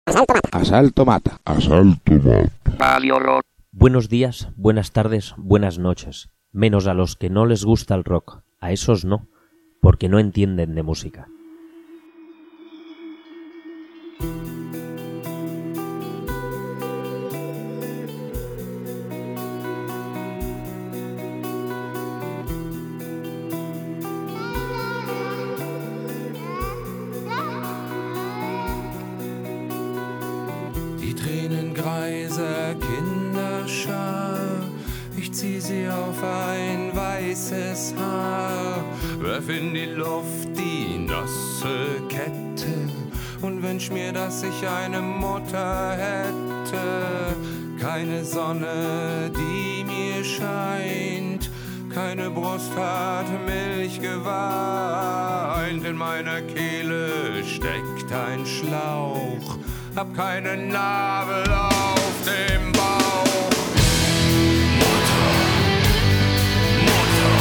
Asalto mata. Buenos días, buenas tardes, buenas noches. Menos a los que no les gusta el rock. A esos no, porque no entienden de música. Die Tränengreise Kinderschar, ich zieh sie auf ein weißes Haar, werf in die Luft die nasse Kette und wünsch mir, dass ich eine Mutter hätte. Keine Sonne, die mir scheint, keine Brust hat Milch geweint. In meiner Kehle steckt ein Schlauch, hab keinen Nabel auf dem Bauch. Mutter, Mutter.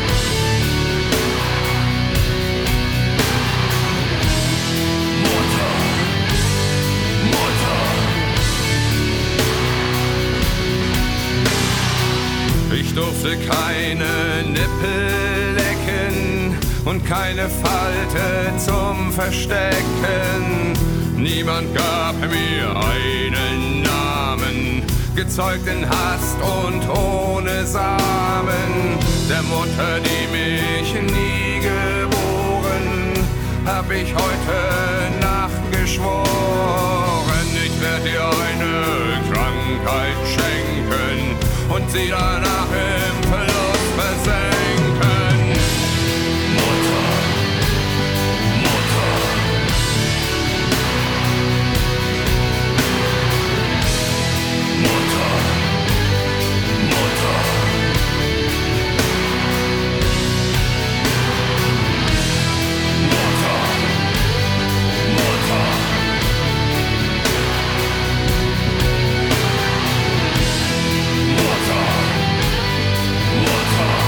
Mutter, Mutter. Ich durfte keine Nippel lecken und keine Falte zum Verstecken. Niemand gab mir einen Namen, gezeugt in Hast und ohne Samen. Der Mutter, die mich nie geboren, hab ich heute Nacht geschworen. Ich werd dir eine Krankheit schenken und sie danach im Verlust versenken. Mutter, Mutter. Mutter, Mutter. Mutter, Mutter. Mutter, Mutter.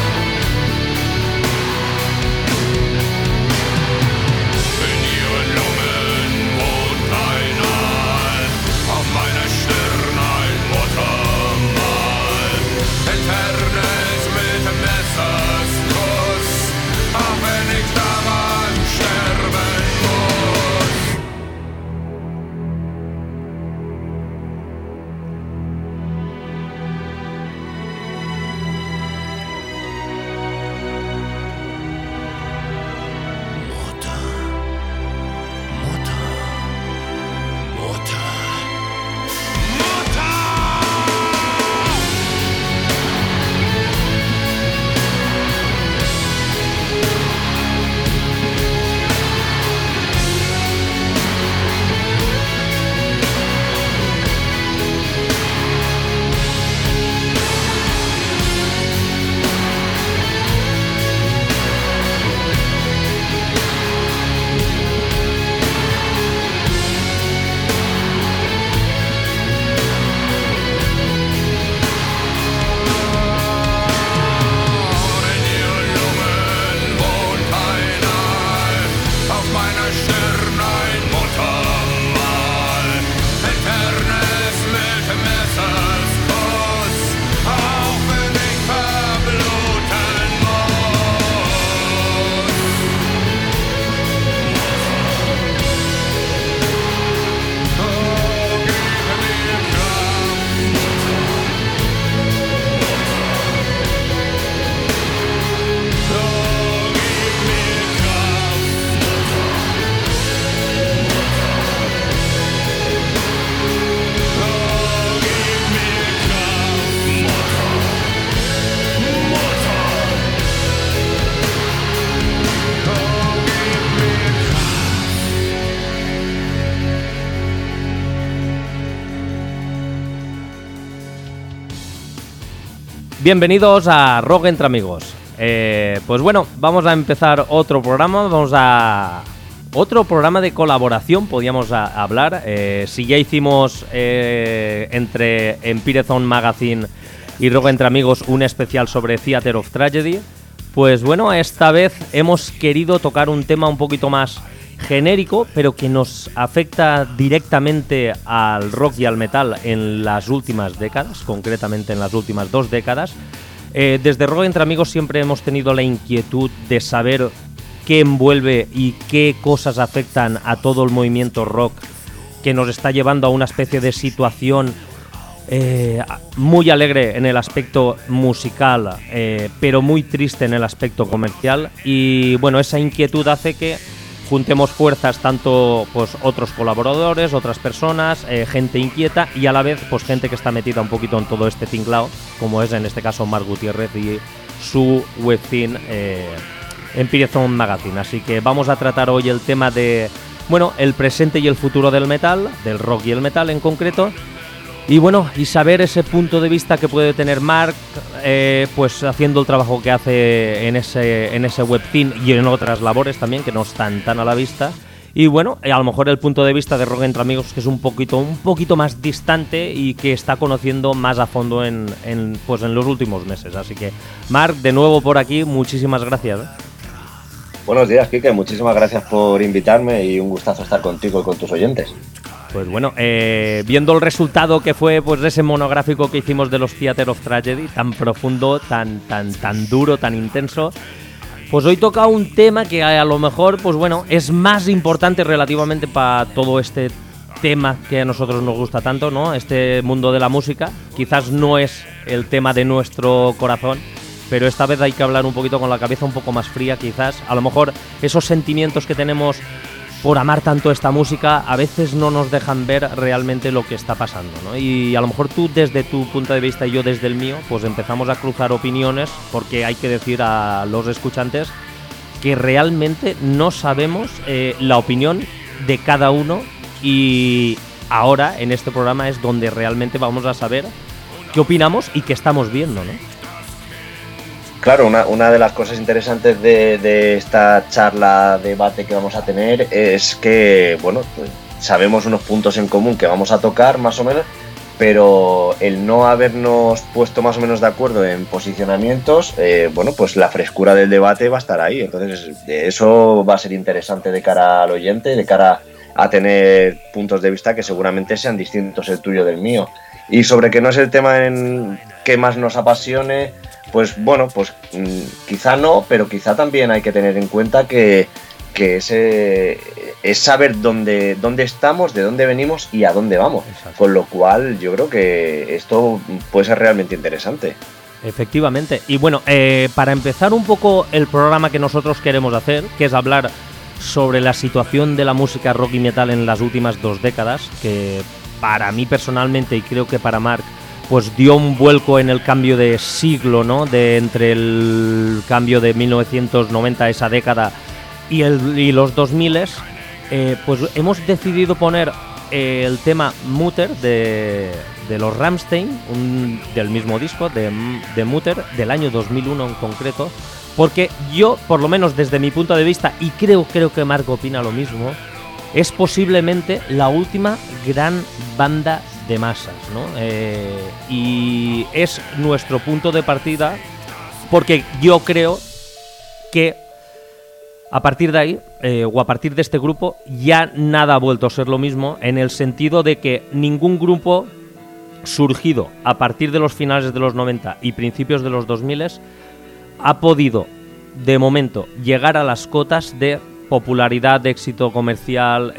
In ihren Lungen wohnt ein Aal, auf meiner Stirn ein Muttermal. Eternes mit Messers Kuss, auch wenn ich daran sterben muss. Mutter, Mutter, Mutter, Mutter! In ihren Lungen wohnt ein Aal, auf meiner Stirn ein Muttermal. Eternes mit Messers Kuss, auch wenn ich verbluten muss. Oh, gib mir Kraft, oh, gib mir Kraft, oh, gib mir Kraft, Mutter, Mutter, oh, gib mir Kraft. Bienvenidos a Rock entre Amigos. Pues bueno, vamos a empezar otro programa. Otro programa de colaboración, podríamos hablar. Si ya hicimos entre Empire Zone Magazine y Rock entre Amigos un especial sobre Theater of Tragedy, pues bueno, esta vez hemos querido tocar un tema un poquito más genérico, pero que nos afecta directamente al rock y al metal en las últimas décadas, concretamente en las últimas 2 décadas. Desde Rock Entre Amigos siempre hemos tenido la inquietud de saber qué envuelve y qué cosas afectan a todo el movimiento rock que nos está llevando a una especie de situación muy alegre en el aspecto musical, pero muy triste en el aspecto comercial. Y bueno, esa inquietud hace que juntemos fuerzas, tanto pues otros colaboradores, otras personas, gente inquieta y a la vez pues gente que está metida un poquito en todo este tinglao, como es en este caso Marc Gutiérrez y su webzine Empire Zone Magazine. Así que vamos a tratar hoy el tema de, bueno, el presente y el futuro del metal, del rock y el metal en concreto. Y bueno, y saber ese punto de vista que puede tener Marc, pues haciendo el trabajo que hace en ese webzine y en otras labores también que no están tan a la vista. Y bueno, a lo mejor el punto de vista de Rock Entre Amigos, que es un poquito más distante y que está conociendo más a fondo en los últimos meses. Así que Marc, de nuevo por aquí, muchísimas gracias. Buenos días, Quique, muchísimas gracias por invitarme y un gustazo estar contigo y con tus oyentes. Pues bueno, viendo el resultado que fue pues ese monográfico que hicimos de los Theater of Tragedy, tan profundo, tan duro, tan intenso, pues hoy toca un tema que a lo mejor, pues bueno, es más importante relativamente para todo este tema que a nosotros nos gusta tanto, ¿no? Este mundo de la música. Quizás no es el tema de nuestro corazón, pero esta vez hay que hablar un poquito con la cabeza un poco más fría, quizás. A lo mejor esos sentimientos que tenemos por amar tanto esta música a veces no nos dejan ver realmente lo que está pasando, ¿no? Y a lo mejor tú desde tu punto de vista y yo desde el mío, pues empezamos a cruzar opiniones, porque hay que decir a los escuchantes que realmente no sabemos la opinión de cada uno, y ahora en este programa es donde realmente vamos a saber qué opinamos y qué estamos viendo, ¿no? Claro, una de las cosas interesantes de esta charla, debate que vamos a tener es que, bueno, pues sabemos unos puntos en común que vamos a tocar más o menos, pero el no habernos puesto más o menos de acuerdo en posicionamientos, bueno, pues la frescura del debate va a estar ahí. Entonces, eso va a ser interesante de cara al oyente, de cara a tener puntos de vista que seguramente sean distintos el tuyo del mío. Y sobre que no es el tema que más nos apasione, pues bueno, pues quizá no, pero quizá también hay que tener en cuenta que es saber dónde estamos, de dónde venimos y a dónde vamos. Exacto. Con lo cual yo creo que esto puede ser realmente interesante. Efectivamente. Y bueno, para empezar un poco el programa que nosotros queremos hacer, que es hablar sobre la situación de la música rock y metal en las últimas 2 décadas, que para mí personalmente y creo que para Marc, pues dio un vuelco en el cambio de siglo, ¿no? Entre el cambio de 1990, esa década, y los 2000, pues hemos decidido poner el tema Mutter de los Rammstein, del mismo disco, de Mutter, del año 2001 en concreto, porque yo, por lo menos desde mi punto de vista, y creo que Marc opina lo mismo, es posiblemente la última gran banda de masas, ¿no? Y es nuestro punto de partida, porque yo creo que a partir de ahí, o a partir de este grupo, ya nada ha vuelto a ser lo mismo, en el sentido de que ningún grupo surgido a partir de los finales de los 90 y principios de los 2000 ha podido, de momento, llegar a las cotas de popularidad, de éxito comercial,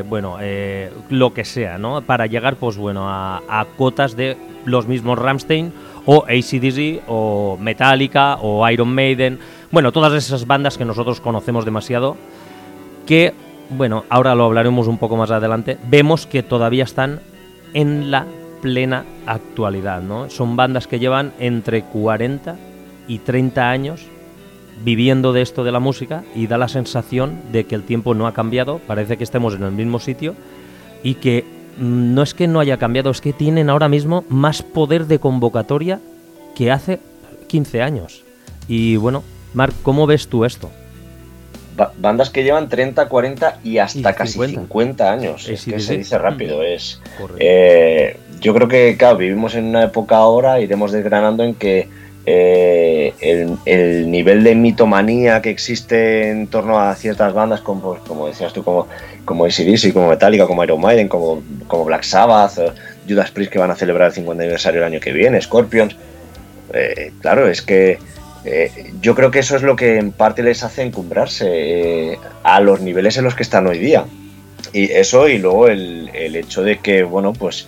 lo que sea, ¿no? Para llegar, pues bueno, a cotas de los mismos Rammstein o AC/DC o Metallica o Iron Maiden, bueno, todas esas bandas que nosotros conocemos demasiado, que, bueno, ahora lo hablaremos un poco más adelante, vemos que todavía están en la plena actualidad, ¿no? Son bandas que llevan entre 40 y 30 años viviendo de esto de la música, y da la sensación de que el tiempo no ha cambiado, parece que estemos en el mismo sitio, y que no es que no haya cambiado, es que tienen ahora mismo más poder de convocatoria que hace 15 años. Y bueno, Marc, ¿cómo ves tú esto? Bandas que llevan 30, 40 y hasta casi 50 años. Es que se dice rápido. Yo creo que, claro, vivimos en una época ahora, iremos desgranando, en que el nivel de mitomanía que existe en torno a ciertas bandas como decías tú, como AC/DC, como Metallica, como Iron Maiden, como Black Sabbath, Judas Priest, que van a celebrar el 50 aniversario el año que viene, Scorpions. Claro, es que yo creo que eso es lo que en parte les hace encumbrarse a los niveles en los que están hoy día. Y eso, y luego el hecho de que, bueno, pues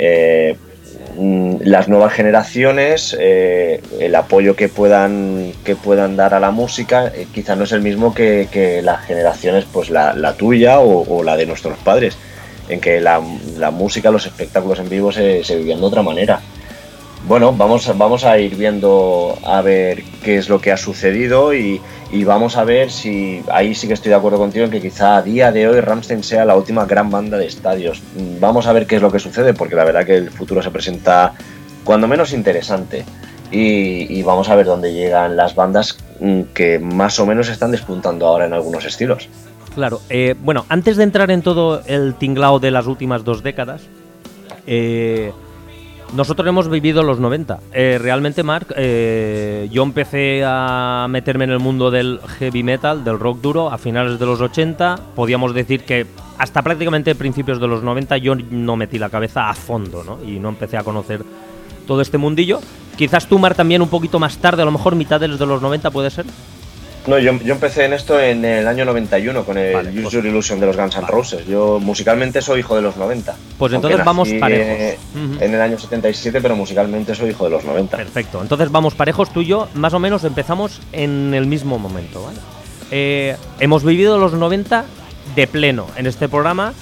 las nuevas generaciones, el apoyo que puedan dar a la música, quizá no es el mismo que las generaciones, pues la tuya o la de nuestros padres, en que la música, los espectáculos en vivo se vivían de otra manera. Bueno, vamos a ir viendo a ver qué es lo que ha sucedido y vamos a ver si, ahí sí que estoy de acuerdo contigo en que quizá a día de hoy Rammstein sea la última gran banda de estadios. Vamos a ver qué es lo que sucede, porque la verdad que el futuro se presenta cuando menos interesante y vamos a ver dónde llegan las bandas que más o menos están despuntando ahora en algunos estilos. Claro, bueno, antes de entrar en todo el tinglao de las últimas 2 décadas, nosotros hemos vivido los 90. Realmente, Marc, yo empecé a meterme en el mundo del heavy metal, del rock duro, a finales de los 80. Podíamos decir que hasta prácticamente principios de los 90 yo no metí la cabeza a fondo, ¿no? Y no empecé a conocer todo este mundillo. Quizás tú, Marc, también un poquito más tarde, a lo mejor mitades de los 90, ¿puede ser? No, yo empecé en esto en el año 91 con el Use Your Illusion de los Guns N' Roses. Yo musicalmente soy hijo de los 90. Pues entonces vamos parejos. En el año 77, pero musicalmente soy hijo de los 90. Perfecto, entonces vamos parejos, tú y yo más o menos empezamos en el mismo momento, ¿vale? Hemos vivido los 90 de pleno en este programa.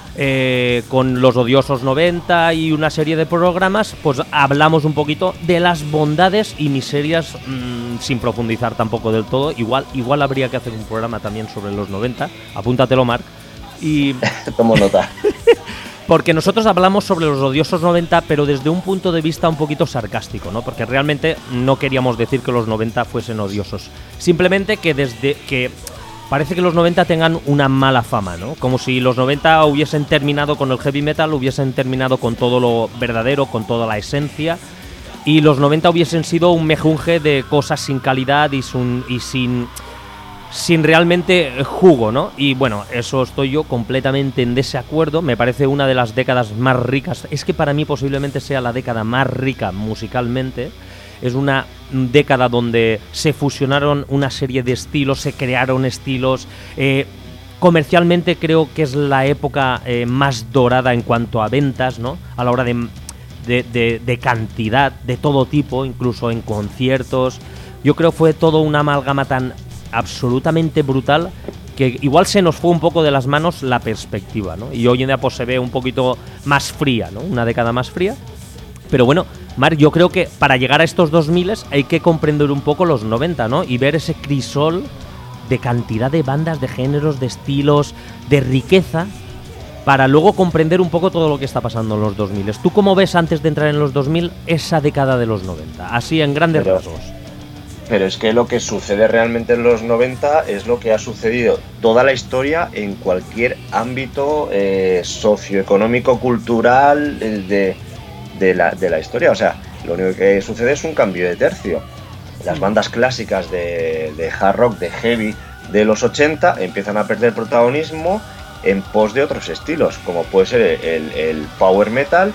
Con los odiosos 90 y una serie de programas, pues hablamos un poquito de las bondades y miserias, sin profundizar tampoco del todo. Igual habría que hacer un programa también sobre los 90, apúntatelo, Marc. Y tomo nota. Porque nosotros hablamos sobre los odiosos 90, pero desde un punto de vista un poquito sarcástico, ¿no? Porque realmente no queríamos decir que los 90 fuesen odiosos, simplemente que desde que parece que los 90 tengan una mala fama, ¿no? Como si los 90 hubiesen terminado con el heavy metal, hubiesen terminado con todo lo verdadero, con toda la esencia, y los 90 hubiesen sido un mejunje de cosas sin calidad y sin realmente jugo, ¿no? Y bueno, eso estoy yo completamente en desacuerdo. Me parece una de las décadas más ricas. Es que para mí posiblemente sea la década más rica musicalmente. Es una década donde se fusionaron una serie de estilos, se crearon estilos. Comercialmente creo que es la época más dorada en cuanto a ventas, ¿no? A la hora de cantidad, de todo tipo, incluso en conciertos. Yo creo que fue todo una amalgama tan absolutamente brutal que igual se nos fue un poco de las manos la perspectiva, ¿no? Y hoy en día pues se ve un poquito más fría, ¿no? Una década más fría. Pero bueno, Marc, yo creo que para llegar a estos 2000 hay que comprender un poco los 90, ¿no? Y ver ese crisol de cantidad de bandas, de géneros, de estilos, de riqueza, para luego comprender un poco todo lo que está pasando en los 2000. ¿Tú cómo ves, antes de entrar en los 2000, esa década de los 90? Así, en grandes rasgos. Pero es que lo que sucede realmente en los 90 es lo que ha sucedido toda la historia en cualquier ámbito socioeconómico, cultural de la historia. O sea, lo único que sucede es un cambio de tercio. Las bandas clásicas de hard rock, de heavy de los 80 empiezan a perder protagonismo en pos de otros estilos, como puede ser el power metal,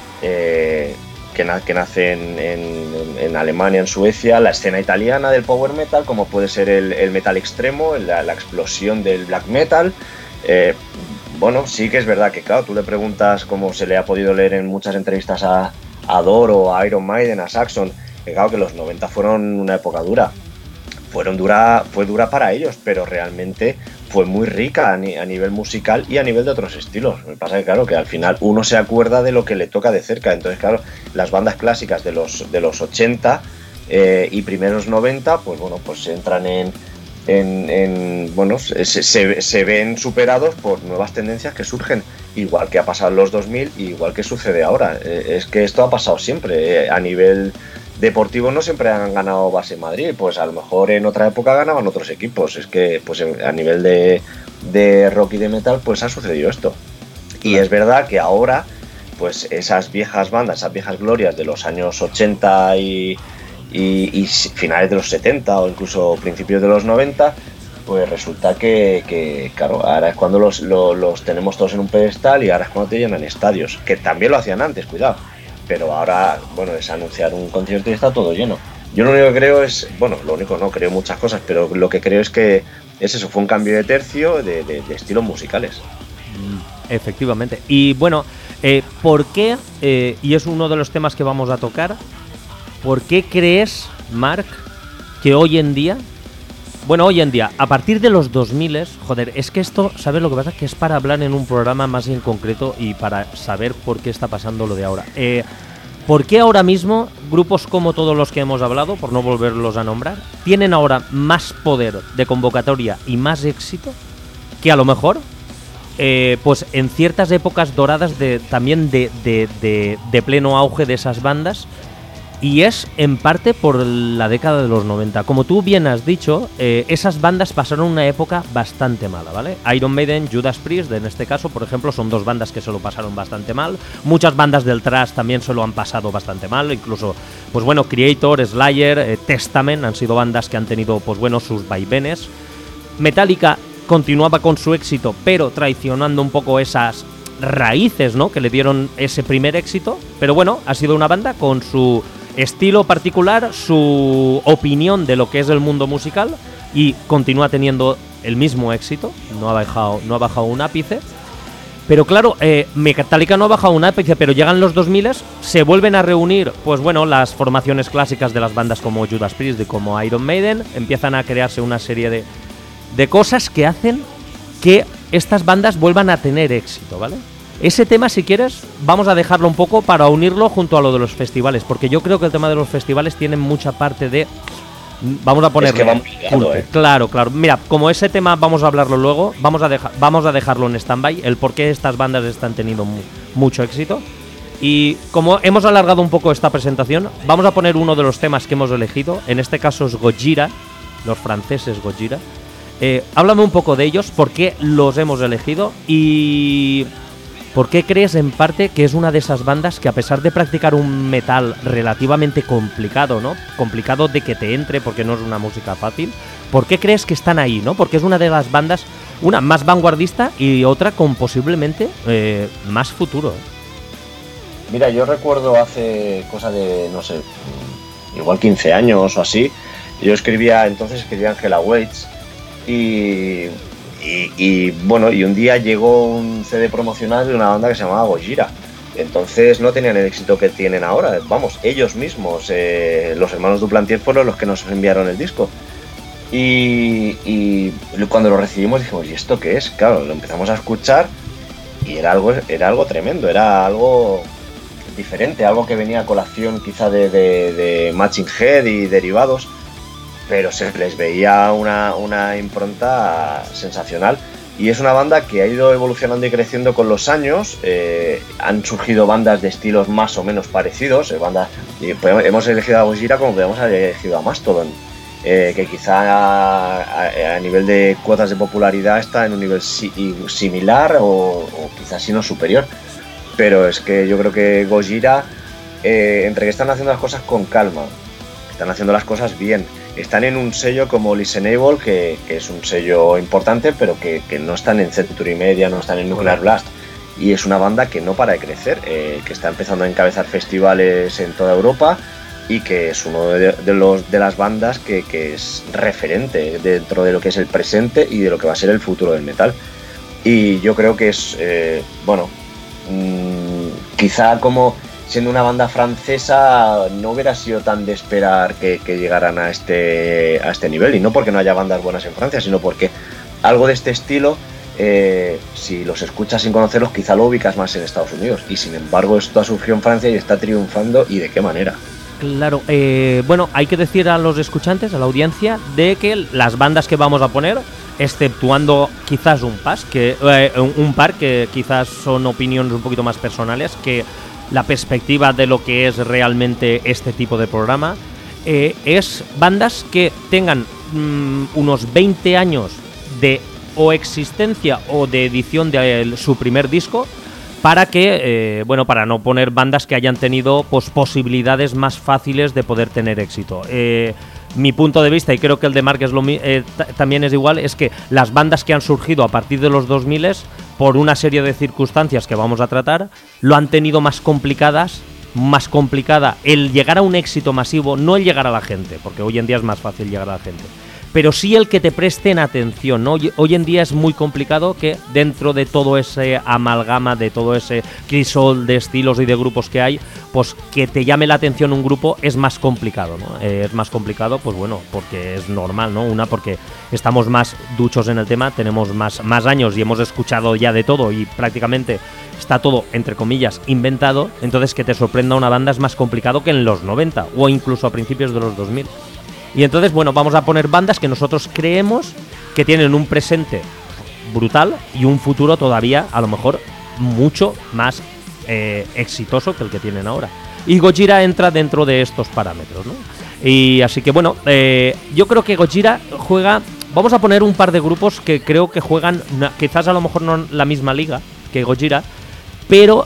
que nace en Alemania, en Suecia, la escena italiana del power metal, como puede ser el metal extremo, la explosión del black metal. Bueno, sí que es verdad que, claro, tú le preguntas, como se le ha podido leer en muchas entrevistas a Doro, a Iron Maiden, a Saxon, que claro, que los 90 fueron una época dura. Fue dura para ellos, pero realmente fue muy rica a nivel musical y a nivel de otros estilos. Lo que pasa es que, claro, que al final uno se acuerda de lo que le toca de cerca. Entonces, claro, las bandas clásicas de los 80 y primeros 90, pues bueno, pues entran bueno, se ven superados por nuevas tendencias que surgen, igual que ha pasado en los 2000 y igual que sucede ahora. Es que esto ha pasado siempre. A nivel deportivo no siempre han ganado base Madrid, pues a lo mejor en otra época ganaban otros equipos. Es que pues a nivel de rock y de metal pues ha sucedido esto. Y es verdad que ahora pues esas viejas bandas, esas viejas glorias de los años 80 y finales de los 70 o incluso principios de los 90, pues resulta que claro, ahora es cuando los tenemos todos en un pedestal y ahora es cuando te llenan estadios, que también lo hacían antes, cuidado, pero ahora, bueno, es anunciar un concierto y está todo lleno. Yo lo único que creo es, bueno, lo único no, creo muchas cosas, pero lo que creo es que es eso, fue un cambio de tercio de estilos musicales. Efectivamente. Y bueno, ¿por qué, y es uno de los temas que vamos a tocar, ¿por qué crees, Marc, que hoy en día, a partir de los 2000, joder, es que esto, ¿sabes lo que pasa? Que es para hablar en un programa más en concreto y para saber por qué está pasando lo de ahora. ¿Por qué ahora mismo grupos como todos los que hemos hablado, por no volverlos a nombrar, tienen ahora más poder de convocatoria y más éxito que a lo mejor pues en ciertas épocas doradas también de pleno auge de esas bandas? Y es en parte por la década de los 90. Como tú bien has dicho, esas bandas pasaron una época bastante mala, ¿vale? Iron Maiden, Judas Priest, en este caso, por ejemplo, son dos bandas que se lo pasaron bastante mal. Muchas bandas del thrash también se lo han pasado bastante mal. Incluso, pues bueno, Creator, Slayer, Testament han sido bandas que han tenido, pues bueno, sus vaivenes. Metallica continuaba con su éxito, pero traicionando un poco esas raíces, ¿no?, que le dieron ese primer éxito. Pero bueno, ha sido una banda con su estilo particular, su opinión de lo que es el mundo musical, y continúa teniendo el mismo éxito, no ha bajado un ápice. Pero claro, Metallica no ha bajado un ápice, pero llegan los 2000, se vuelven a reunir, pues bueno, las formaciones clásicas de las bandas como Judas Priest y como Iron Maiden, empiezan a crearse una serie de cosas que hacen que estas bandas vuelvan a tener éxito, ¿vale? Ese tema, si quieres, vamos a dejarlo un poco para unirlo junto a lo de los festivales, porque yo creo que el tema de los festivales tiene mucha parte de... Vamos a ponerle... Es que vamos ligado, Claro. Mira, como ese tema vamos a hablarlo luego, vamos a dejarlo en stand-by, el por qué estas bandas están teniendo mucho éxito. Y como hemos alargado un poco esta presentación, vamos a poner uno de los temas que hemos elegido. En este caso es Gojira, los franceses Gojira. Háblame un poco de ellos, por qué los hemos elegido y... ¿por qué crees en parte que es una de esas bandas que, a pesar de practicar un metal relativamente complicado, ¿no?, complicado de que te entre porque no es una música fácil, ¿por qué crees que están ahí, ¿no? Porque es una de las bandas, una más vanguardista y otra con posiblemente más futuro. Mira, yo recuerdo hace cosa de, no sé, igual 15 años o así, yo escribía Angela Waits y bueno, y un día llegó un CD promocional de una banda que se llamaba Gojira. Entonces no tenían el éxito que tienen ahora. Vamos, ellos mismos, los hermanos Duplantier, fueron los que nos enviaron el disco. Y cuando lo recibimos dijimos, ¿y esto qué es? Claro, lo empezamos a escuchar y era algo tremendo, era algo diferente, algo que venía a colación quizá de Machine Head y derivados, pero se les veía una impronta sensacional. Y es una banda que ha ido evolucionando y creciendo con los años. Han surgido bandas de estilos más o menos parecidos. Hemos elegido a Gojira como podemos haber elegido a Mastodon, que quizá a nivel de cuotas de popularidad está en un nivel similar o quizás si no superior. Pero es que yo creo que Gojira, entre que están haciendo las cosas con calma, están haciendo las cosas bien, están en un sello como Listenable, que es un sello importante, pero que no están en Century Media, no están en Nuclear Blast. Y es una banda que no para de crecer, que está empezando a encabezar festivales en toda Europa y que es uno de las bandas que es referente dentro de lo que es el presente y de lo que va a ser el futuro del metal. Y yo creo que es, quizá como... siendo una banda francesa, no hubiera sido tan de esperar que llegaran a este nivel. Y no porque no haya bandas buenas en Francia, sino porque algo de este estilo, si los escuchas sin conocerlos, quizá lo ubicas más en Estados Unidos. Y sin embargo, esto ha surgido en Francia y está triunfando. ¿Y de qué manera? Claro, bueno, hay que decir a los escuchantes, a la audiencia, de que las bandas que vamos a poner, exceptuando quizás un par que quizás son opiniones un poquito más personales, que la perspectiva de lo que es realmente este tipo de programa, es bandas que tengan unos 20 años de o existencia o de edición de su primer disco, para que, para no poner bandas que hayan tenido pues, posibilidades más fáciles de poder tener éxito. Mi punto de vista, y creo que el de Mark es también es igual, es que las bandas que han surgido a partir de los 2000 por una serie de circunstancias que vamos a tratar, lo han tenido más complicada el llegar a un éxito masivo, no el llegar a la gente, porque hoy en día es más fácil llegar a la gente, pero sí el que te presten atención, ¿no? Hoy en día es muy complicado que dentro de todo ese amalgama, de todo ese crisol de estilos y de grupos que hay, pues que te llame la atención un grupo es más complicado, ¿no? Es más complicado, pues bueno, porque es normal, ¿no? Una, porque estamos más duchos en el tema, tenemos más años y hemos escuchado ya de todo y prácticamente está todo, entre comillas, inventado, entonces que te sorprenda una banda es más complicado que en los 90 o incluso a principios de los 2000. Y entonces, bueno, vamos a poner bandas que nosotros creemos que tienen un presente brutal y un futuro todavía, a lo mejor, mucho más exitoso que el que tienen ahora. Y Gojira entra dentro de estos parámetros, ¿no? Y así que, bueno, yo creo que Gojira juega... Vamos a poner un par de grupos que creo que juegan, quizás a lo mejor no en la misma liga que Gojira, pero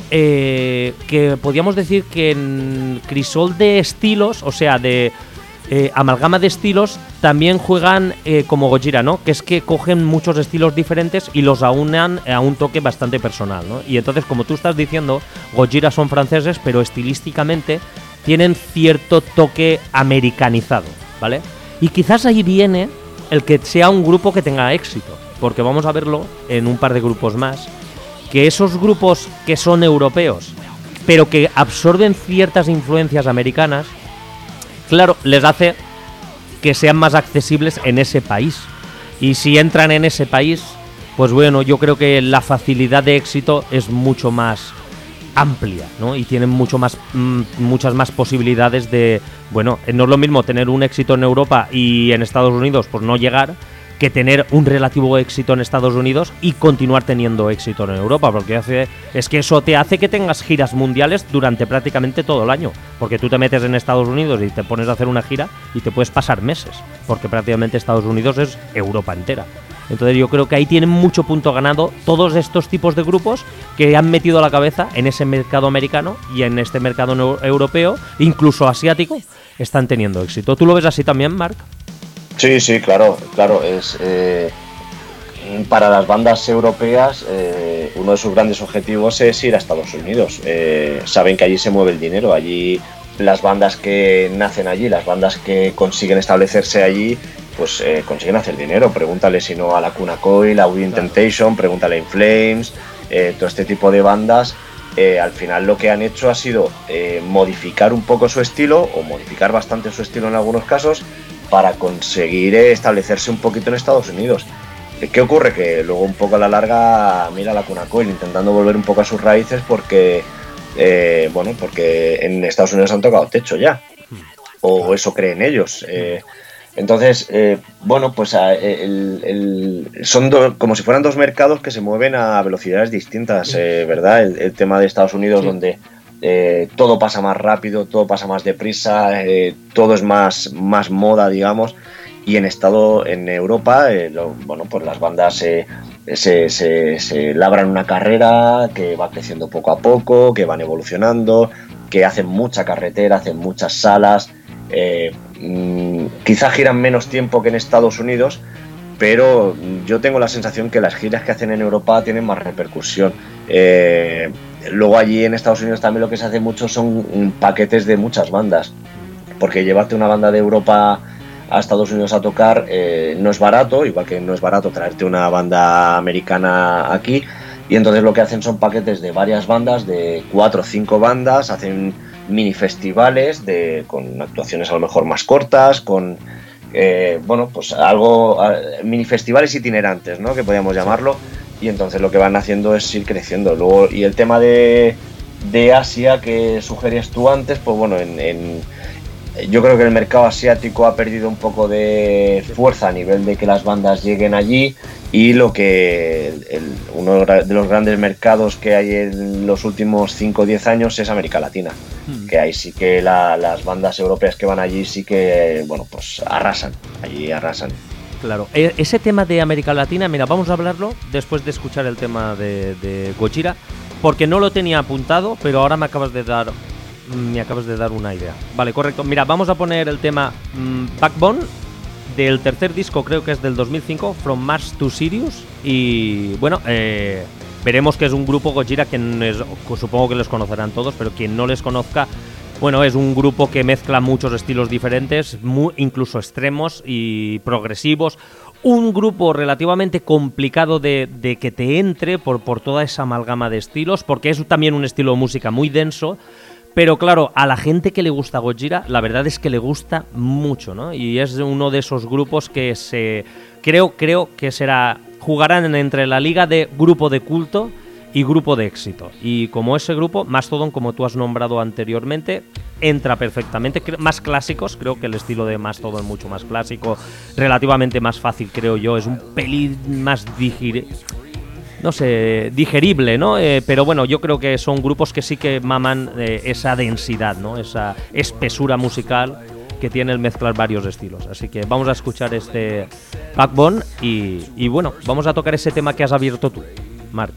que podríamos decir que en crisol de estilos, o sea, de... amalgama de estilos, también juegan como Gojira, ¿no? Que es que cogen muchos estilos diferentes y los aunan a un toque bastante personal, ¿no? Y entonces, como tú estás diciendo, Gojira son franceses, pero estilísticamente tienen cierto toque americanizado, ¿vale? Y quizás ahí viene el que sea un grupo que tenga éxito, porque vamos a verlo en un par de grupos más, que esos grupos que son europeos, pero que absorben ciertas influencias americanas, claro, les hace que sean más accesibles en ese país. Y si entran en ese país, pues bueno, yo creo que la facilidad de éxito es mucho más amplia, ¿no? Y tienen muchas más posibilidades de... Bueno, no es lo mismo tener un éxito en Europa y en Estados Unidos, pues no llegar, que tener un relativo éxito en Estados Unidos y continuar teniendo éxito en Europa, porque es que eso te hace que tengas giras mundiales durante prácticamente todo el año, porque tú te metes en Estados Unidos y te pones a hacer una gira y te puedes pasar meses, porque prácticamente Estados Unidos es Europa entera. Entonces yo creo que ahí tienen mucho punto ganado todos estos tipos de grupos que han metido la cabeza en ese mercado americano y en este mercado europeo, incluso asiático, están teniendo éxito. ¿Tú lo ves así también, Marc? Sí, claro, es para las bandas europeas uno de sus grandes objetivos es ir a Estados Unidos. Saben que allí se mueve el dinero, allí las bandas que nacen allí, las bandas que consiguen establecerse allí, pues consiguen hacer dinero. Pregúntale si no a Lacuna Coil, a Within Temptation, pregúntale a In Flames, todo este tipo de bandas. Al final lo que han hecho ha sido modificar un poco su estilo, o modificar bastante su estilo en algunos casos, para conseguir establecerse un poquito en Estados Unidos. ¿Qué ocurre? Que luego un poco a la larga mira a Lacuna Coil intentando volver un poco a sus raíces porque en Estados Unidos han tocado techo ya, o eso creen ellos. Entonces, son como si fueran dos mercados que se mueven a velocidades distintas, ¿verdad? El tema de Estados Unidos, sí, donde todo pasa más rápido, todo pasa más deprisa, todo es más moda, digamos, y en Europa, pues las bandas se labran una carrera que va creciendo poco a poco, que van evolucionando, que hacen mucha carretera, hacen muchas salas, quizá giran menos tiempo que en Estados Unidos, pero yo tengo la sensación que las giras que hacen en Europa tienen más repercusión. Luego allí en Estados Unidos también lo que se hace mucho son paquetes de muchas bandas, porque llevarte una banda de Europa a Estados Unidos a tocar no es barato, igual que no es barato traerte una banda americana aquí, y entonces lo que hacen son paquetes de varias bandas, de 4 o 5 bandas, hacen mini festivales con actuaciones a lo mejor más cortas, con mini festivales itinerantes, ¿no? Que podríamos llamarlo. Y entonces lo que van haciendo es ir creciendo. Luego, y el tema de Asia que sugerías tú antes, pues bueno, yo creo que el mercado asiático ha perdido un poco de fuerza a nivel de que las bandas lleguen allí, y uno de los grandes mercados que hay en los últimos 5 o 10 años es América Latina, que ahí sí que las bandas europeas que van allí sí que, pues arrasan, allí arrasan. Claro, ese tema de América Latina, mira, vamos a hablarlo después de escuchar el tema de Gojira, porque no lo tenía apuntado, pero ahora me acabas de dar una idea. Vale, correcto. Mira, vamos a poner el tema Backbone del tercer disco, creo que es del 2005, From Mars to Sirius. Y bueno, veremos que es un grupo Gojira que supongo que les conocerán todos, pero quien no les conozca, bueno, es un grupo que mezcla muchos estilos diferentes, incluso extremos y progresivos. Un grupo relativamente complicado de que te entre por toda esa amalgama de estilos, porque es también un estilo de música muy denso. Pero claro, a la gente que le gusta Gojira, la verdad es que le gusta mucho, ¿no? Y es uno de esos grupos que creo que jugarán entre la liga de grupo de culto y grupo de éxito. Y como ese grupo, Mastodon, como tú has nombrado anteriormente, entra perfectamente. Más clásicos, creo que el estilo de Mastodon es mucho más clásico, relativamente más fácil, creo yo. Es un pelín más digerible, ¿no? Pero bueno, yo creo que son grupos que sí que maman esa densidad, ¿no? Esa espesura musical que tiene el mezclar varios estilos. Así que vamos a escuchar este Backbone y bueno, vamos a tocar ese tema que has abierto tú, Marc.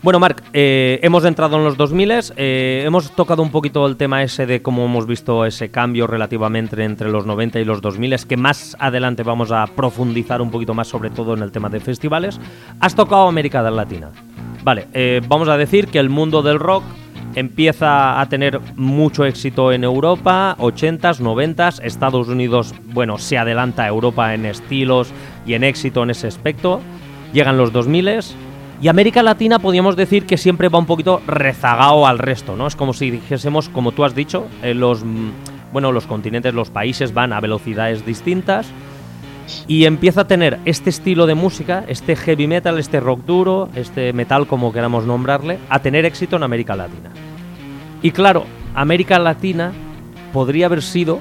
Bueno, Marc, hemos entrado en los 2000, hemos tocado un poquito el tema ese de cómo hemos visto ese cambio relativamente entre los 90 y los 2000, que más adelante vamos a profundizar un poquito más, sobre todo en el tema de festivales. Has tocado América Latina. Vale, vamos a decir que el mundo del rock empieza a tener mucho éxito en Europa, 80s, 90s, Estados Unidos, bueno, se adelanta a Europa en estilos y en éxito en ese aspecto. Llegan los 2000s. Y América Latina podríamos decir que siempre va un poquito rezagado al resto, ¿no? Es como si dijésemos, como tú has dicho, los continentes, los países van a velocidades distintas y empieza a tener este estilo de música, este heavy metal, este rock duro, este metal como queramos nombrarle, a tener éxito en América Latina. Y claro, América Latina podría haber sido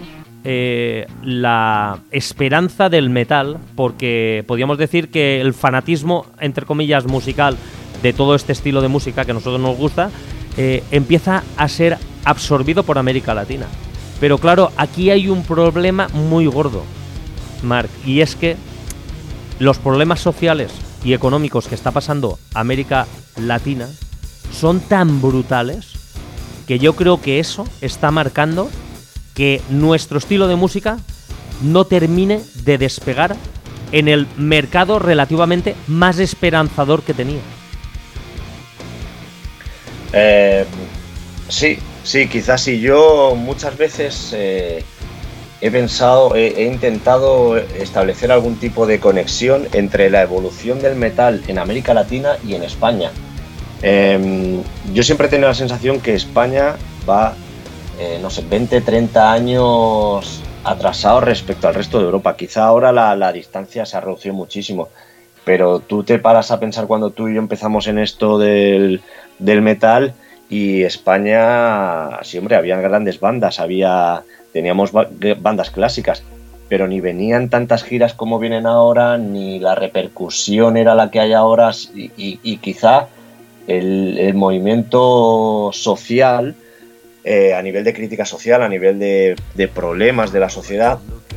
la esperanza del metal, porque podríamos decir que el fanatismo, entre comillas, musical de todo este estilo de música que a nosotros nos gusta, empieza a ser absorbido por América Latina. Pero claro, aquí hay un problema muy gordo, Marc, y es que los problemas sociales y económicos que está pasando América Latina son tan brutales que yo creo que eso está marcando que nuestro estilo de música no termine de despegar en el mercado relativamente más esperanzador que tenía. Sí, quizás sí. Yo muchas veces he intentado establecer algún tipo de conexión entre la evolución del metal en América Latina y en España. Yo siempre he tenido la sensación que España va 20, 30 años atrasado respecto al resto de Europa. Quizá ahora la distancia se ha reducido muchísimo, pero tú te paras a pensar cuando tú y yo empezamos en esto del metal, y España, sí, hombre, había grandes bandas, teníamos bandas clásicas, pero ni venían tantas giras como vienen ahora, ni la repercusión era la que hay ahora, y quizá el movimiento social, a nivel de crítica social, a nivel de problemas de la sociedad,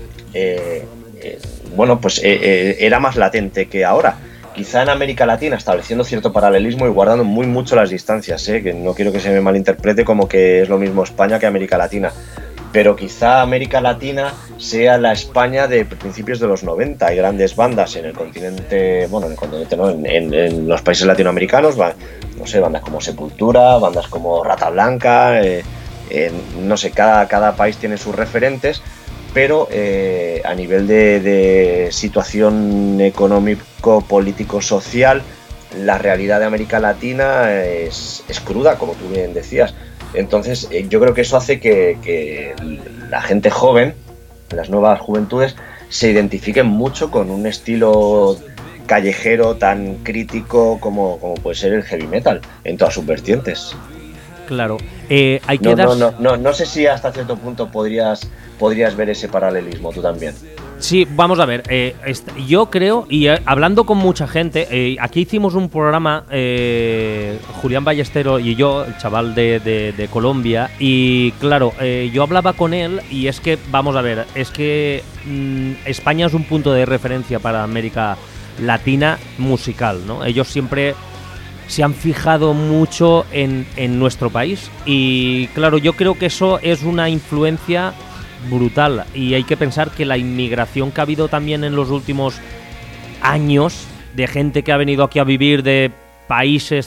era más latente que ahora. Quizá en América Latina, estableciendo cierto paralelismo y guardando mucho las distancias, que no quiero que se me malinterprete como que es lo mismo España que América Latina, pero quizá América Latina sea la España de principios de los 90. Hay grandes bandas en el continente, en los países latinoamericanos, bandas como Sepultura, bandas como Rata Blanca, cada país tiene sus referentes, pero a nivel de situación económico, político, social, la realidad de América Latina es cruda, como tú bien decías. Entonces yo creo que eso hace que la gente joven, las nuevas juventudes, se identifiquen mucho con un estilo callejero tan crítico como puede ser el heavy metal en todas sus vertientes. Claro, hay que no sé si hasta cierto punto podrías ver ese paralelismo tú también. Sí, vamos a ver, yo creo, y hablando con mucha gente, aquí hicimos un programa, Julián Ballestero y yo, el chaval de Colombia, y claro, yo hablaba con él, y es que, vamos a ver, es que España es un punto de referencia para América Latina musical, ¿no? Ellos siempre se han fijado mucho en nuestro país, y claro, yo creo que eso es una influencia brutal, y hay que pensar que la inmigración que ha habido también en los últimos años de gente que ha venido aquí a vivir de países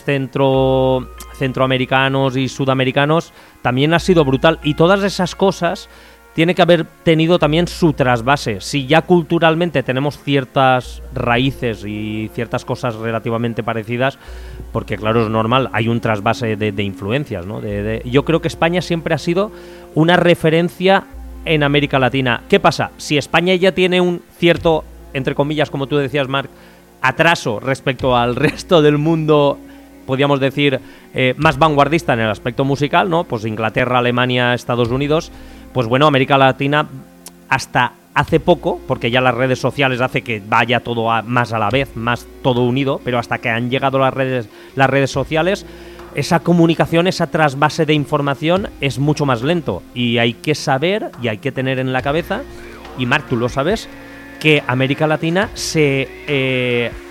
centroamericanos y sudamericanos también ha sido brutal, y todas esas cosas tiene que haber tenido también su trasvase. Si ya culturalmente tenemos ciertas raíces y ciertas cosas relativamente parecidas, porque claro, es normal, hay un trasvase de influencias, ¿no? Yo creo que España siempre ha sido una referencia en América Latina. ¿Qué pasa? Si España ya tiene un cierto, entre comillas, como tú decías, Marc, atraso respecto al resto del mundo, podríamos decir, más vanguardista en el aspecto musical, ¿no? Pues Inglaterra, Alemania, Estados Unidos. Pues bueno, América Latina hasta hace poco, porque ya las redes sociales hace que vaya todo más a la vez, más todo unido, pero hasta que han llegado las redes sociales, esa comunicación, esa trasvase de información es mucho más lento, y hay que saber y hay que tener en la cabeza, y Marc, tú lo sabes, que América Latina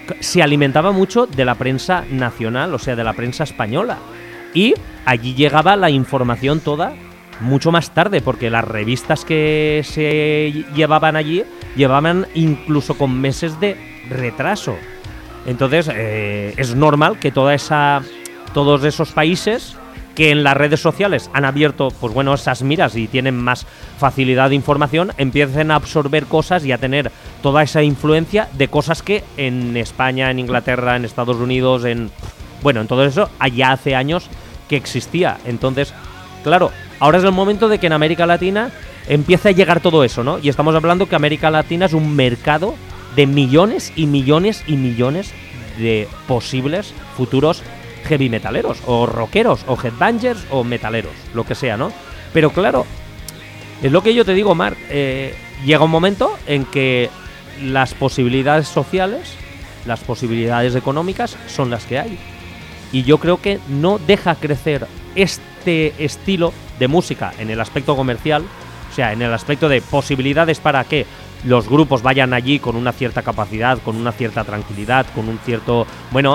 se alimentaba mucho de la prensa nacional, o sea, de la prensa española. Y allí llegaba la información toda mucho más tarde, porque las revistas que se llevaban allí llevaban incluso con meses de retraso. Entonces, es normal que todos esos países que en las redes sociales han abierto, pues bueno, esas miras y tienen más facilidad de información, empiecen a absorber cosas y a tener toda esa influencia de cosas que en España, en Inglaterra, en Estados Unidos, en todo eso, allá hace años que existía. Entonces, claro, ahora es el momento de que en América Latina empiece a llegar todo eso, ¿no? Y estamos hablando que América Latina es un mercado de millones y millones y millones de posibles futuros heavy metaleros, o rockeros, o headbangers, o metaleros, lo que sea, ¿no? Pero claro, es lo que yo te digo, Marc, llega un momento en que las posibilidades sociales, las posibilidades económicas son las que hay. Y yo creo que no deja crecer este estilo de música en el aspecto comercial, o sea, en el aspecto de posibilidades para que los grupos vayan allí con una cierta capacidad, con una cierta tranquilidad, con un cierto,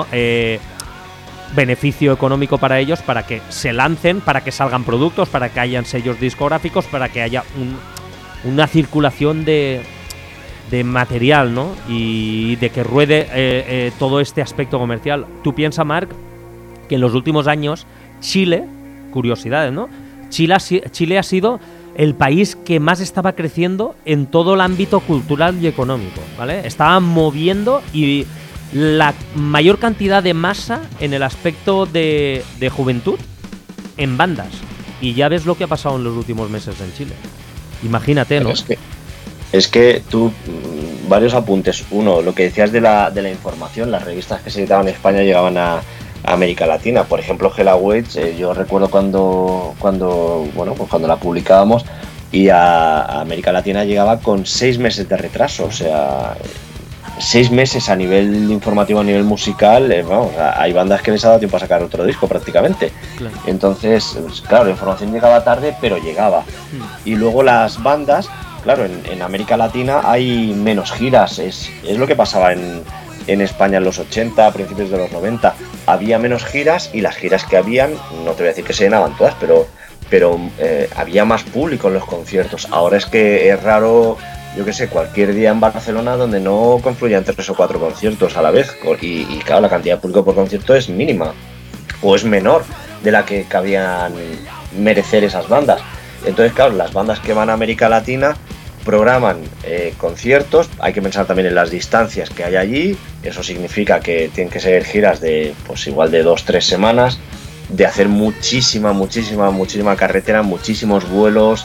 beneficio económico para ellos, para que se lancen, para que salgan productos, para que hayan sellos discográficos, para que haya una circulación de material, ¿no? Y de que ruede todo este aspecto comercial. Tú piensas, Marc, que en los últimos años Chile, curiosidades, ¿no? Chile ha sido el país que más estaba creciendo en todo el ámbito cultural y económico, ¿vale? Estaba moviendo y la mayor cantidad de masa en el aspecto de juventud en bandas. Y ya ves lo que ha pasado en los últimos meses en Chile. Imagínate, ¿no? Es que tú, varios apuntes. Uno, lo que decías de la información, las revistas que se editaban en España llegaban a América Latina. Por ejemplo, Hell Awaits, yo recuerdo cuando la publicábamos, y a América Latina llegaba con 6 meses de retraso, o sea, 6 meses a nivel informativo, a nivel musical, hay bandas que les ha dado tiempo a sacar otro disco prácticamente. Claro. Entonces, claro, la información llegaba tarde, pero llegaba. Y luego las bandas, claro, en América Latina hay menos giras, es lo que pasaba en España en los 80, a principios de los 90. Había menos giras, y las giras que habían, no te voy a decir que se llenaban todas, pero había más público en los conciertos. Ahora es que es raro, yo que sé, cualquier día en Barcelona donde no confluyan 3 o 4 conciertos a la vez, y claro, la cantidad de público por concierto es mínima, o es menor de la que cabían merecer esas bandas. Entonces, claro, las bandas que van a América Latina programan conciertos. Hay que pensar también en las distancias que hay allí. Eso significa que tienen que ser giras de, pues igual de 2-3 semanas, de hacer muchísima carretera, muchísimos vuelos,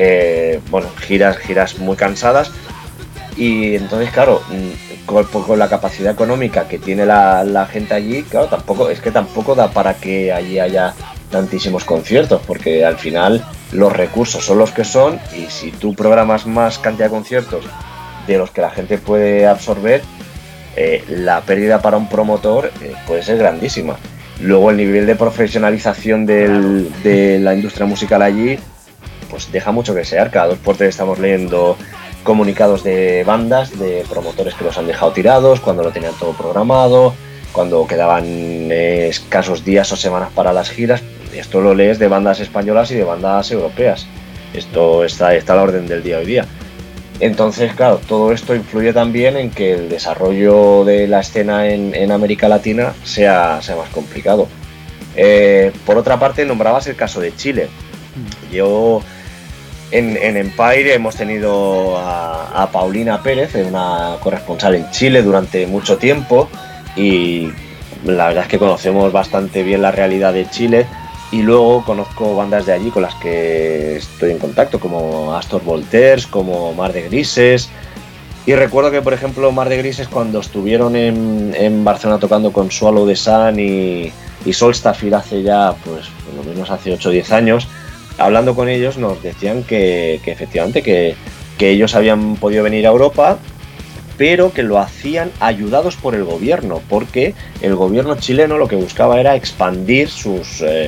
giras muy cansadas. Y entonces, claro, con la capacidad económica que tiene la gente allí, claro, tampoco da para que allí haya tantísimos conciertos, porque al final los recursos son los que son, y si tú programas más cantidad de conciertos de los que la gente puede absorber, la pérdida para un promotor puede ser grandísima. Luego el nivel de profesionalización de la industria musical allí, pues deja mucho que desear. Cada 2x3 estamos leyendo comunicados de bandas, de promotores que los han dejado tirados cuando lo tenían todo programado, cuando quedaban escasos días o semanas para las giras. Esto lo lees de bandas españolas y de bandas europeas. Esto está a la orden del día hoy día. Entonces, claro, todo esto influye también en que el desarrollo de la escena en América Latina sea más complicado. Por otra parte, nombrabas el caso de Chile. Yo en Empire hemos tenido a Paulina Pérez, una corresponsal en Chile durante mucho tiempo, y la verdad es que conocemos bastante bien la realidad de Chile. Y luego conozco bandas de allí con las que estoy en contacto, como Astor Voltaires, como Mar de Grises. Y recuerdo que, por ejemplo, Mar de Grises, cuando estuvieron en Barcelona tocando con Swallow the Sun y Solstafir hace ya, pues por lo menos hace 8 o 10 años, hablando con ellos nos decían que efectivamente que ellos habían podido venir a Europa, pero que lo hacían ayudados por el gobierno, porque el gobierno chileno lo que buscaba era expandir su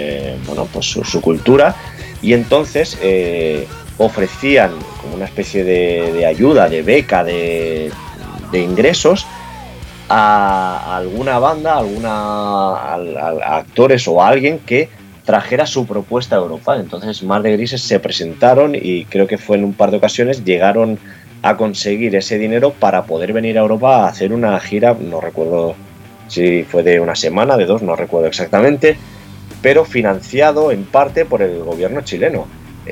cultura, y entonces ofrecían como una especie de ayuda, de beca, de ingresos a alguna banda, a actores o a alguien que trajera su propuesta a Europa. Entonces Mar de Grises se presentaron y creo que fue en un par de ocasiones llegaron a conseguir ese dinero para poder venir a Europa a hacer una gira, no recuerdo si fue de una semana, de 2, no recuerdo exactamente, pero financiado en parte por el gobierno chileno.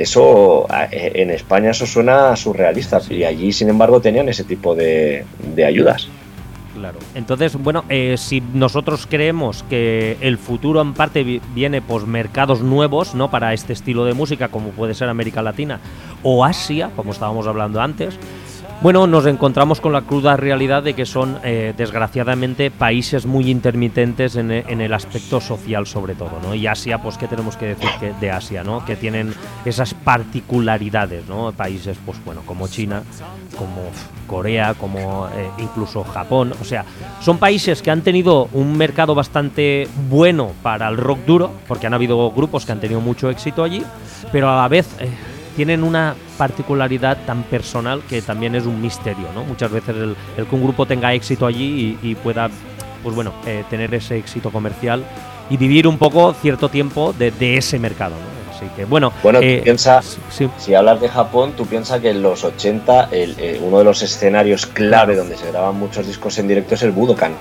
Eso en España eso suena surrealista, y allí sin embargo tenían ese tipo de ayudas. Claro. Entonces, bueno, si nosotros creemos que el futuro en parte viene pues mercados nuevos, ¿no?, para este estilo de música, como puede ser América Latina o Asia, como estábamos hablando antes, bueno, nos encontramos con la cruda realidad de que son, desgraciadamente, países muy intermitentes en el aspecto social, sobre todo, ¿no? Y Asia, pues, ¿qué tenemos que decir de Asia, ¿no? Que tienen esas particularidades, ¿no? Países, pues, bueno, como China, como Corea, como incluso Japón. O sea, son países que han tenido un mercado bastante bueno para el rock duro, porque han habido grupos que han tenido mucho éxito allí, pero a la vez tienen una particularidad tan personal que también es un misterio, ¿no? Muchas veces el que un grupo tenga éxito allí y pueda, pues bueno, tener ese éxito comercial y vivir un poco cierto tiempo de ese mercado, ¿no? Así que bueno, tú piensas, si hablas de Japón, tú piensas que en los 80 uno de los escenarios clave donde se graban muchos discos en directo es el Budokan.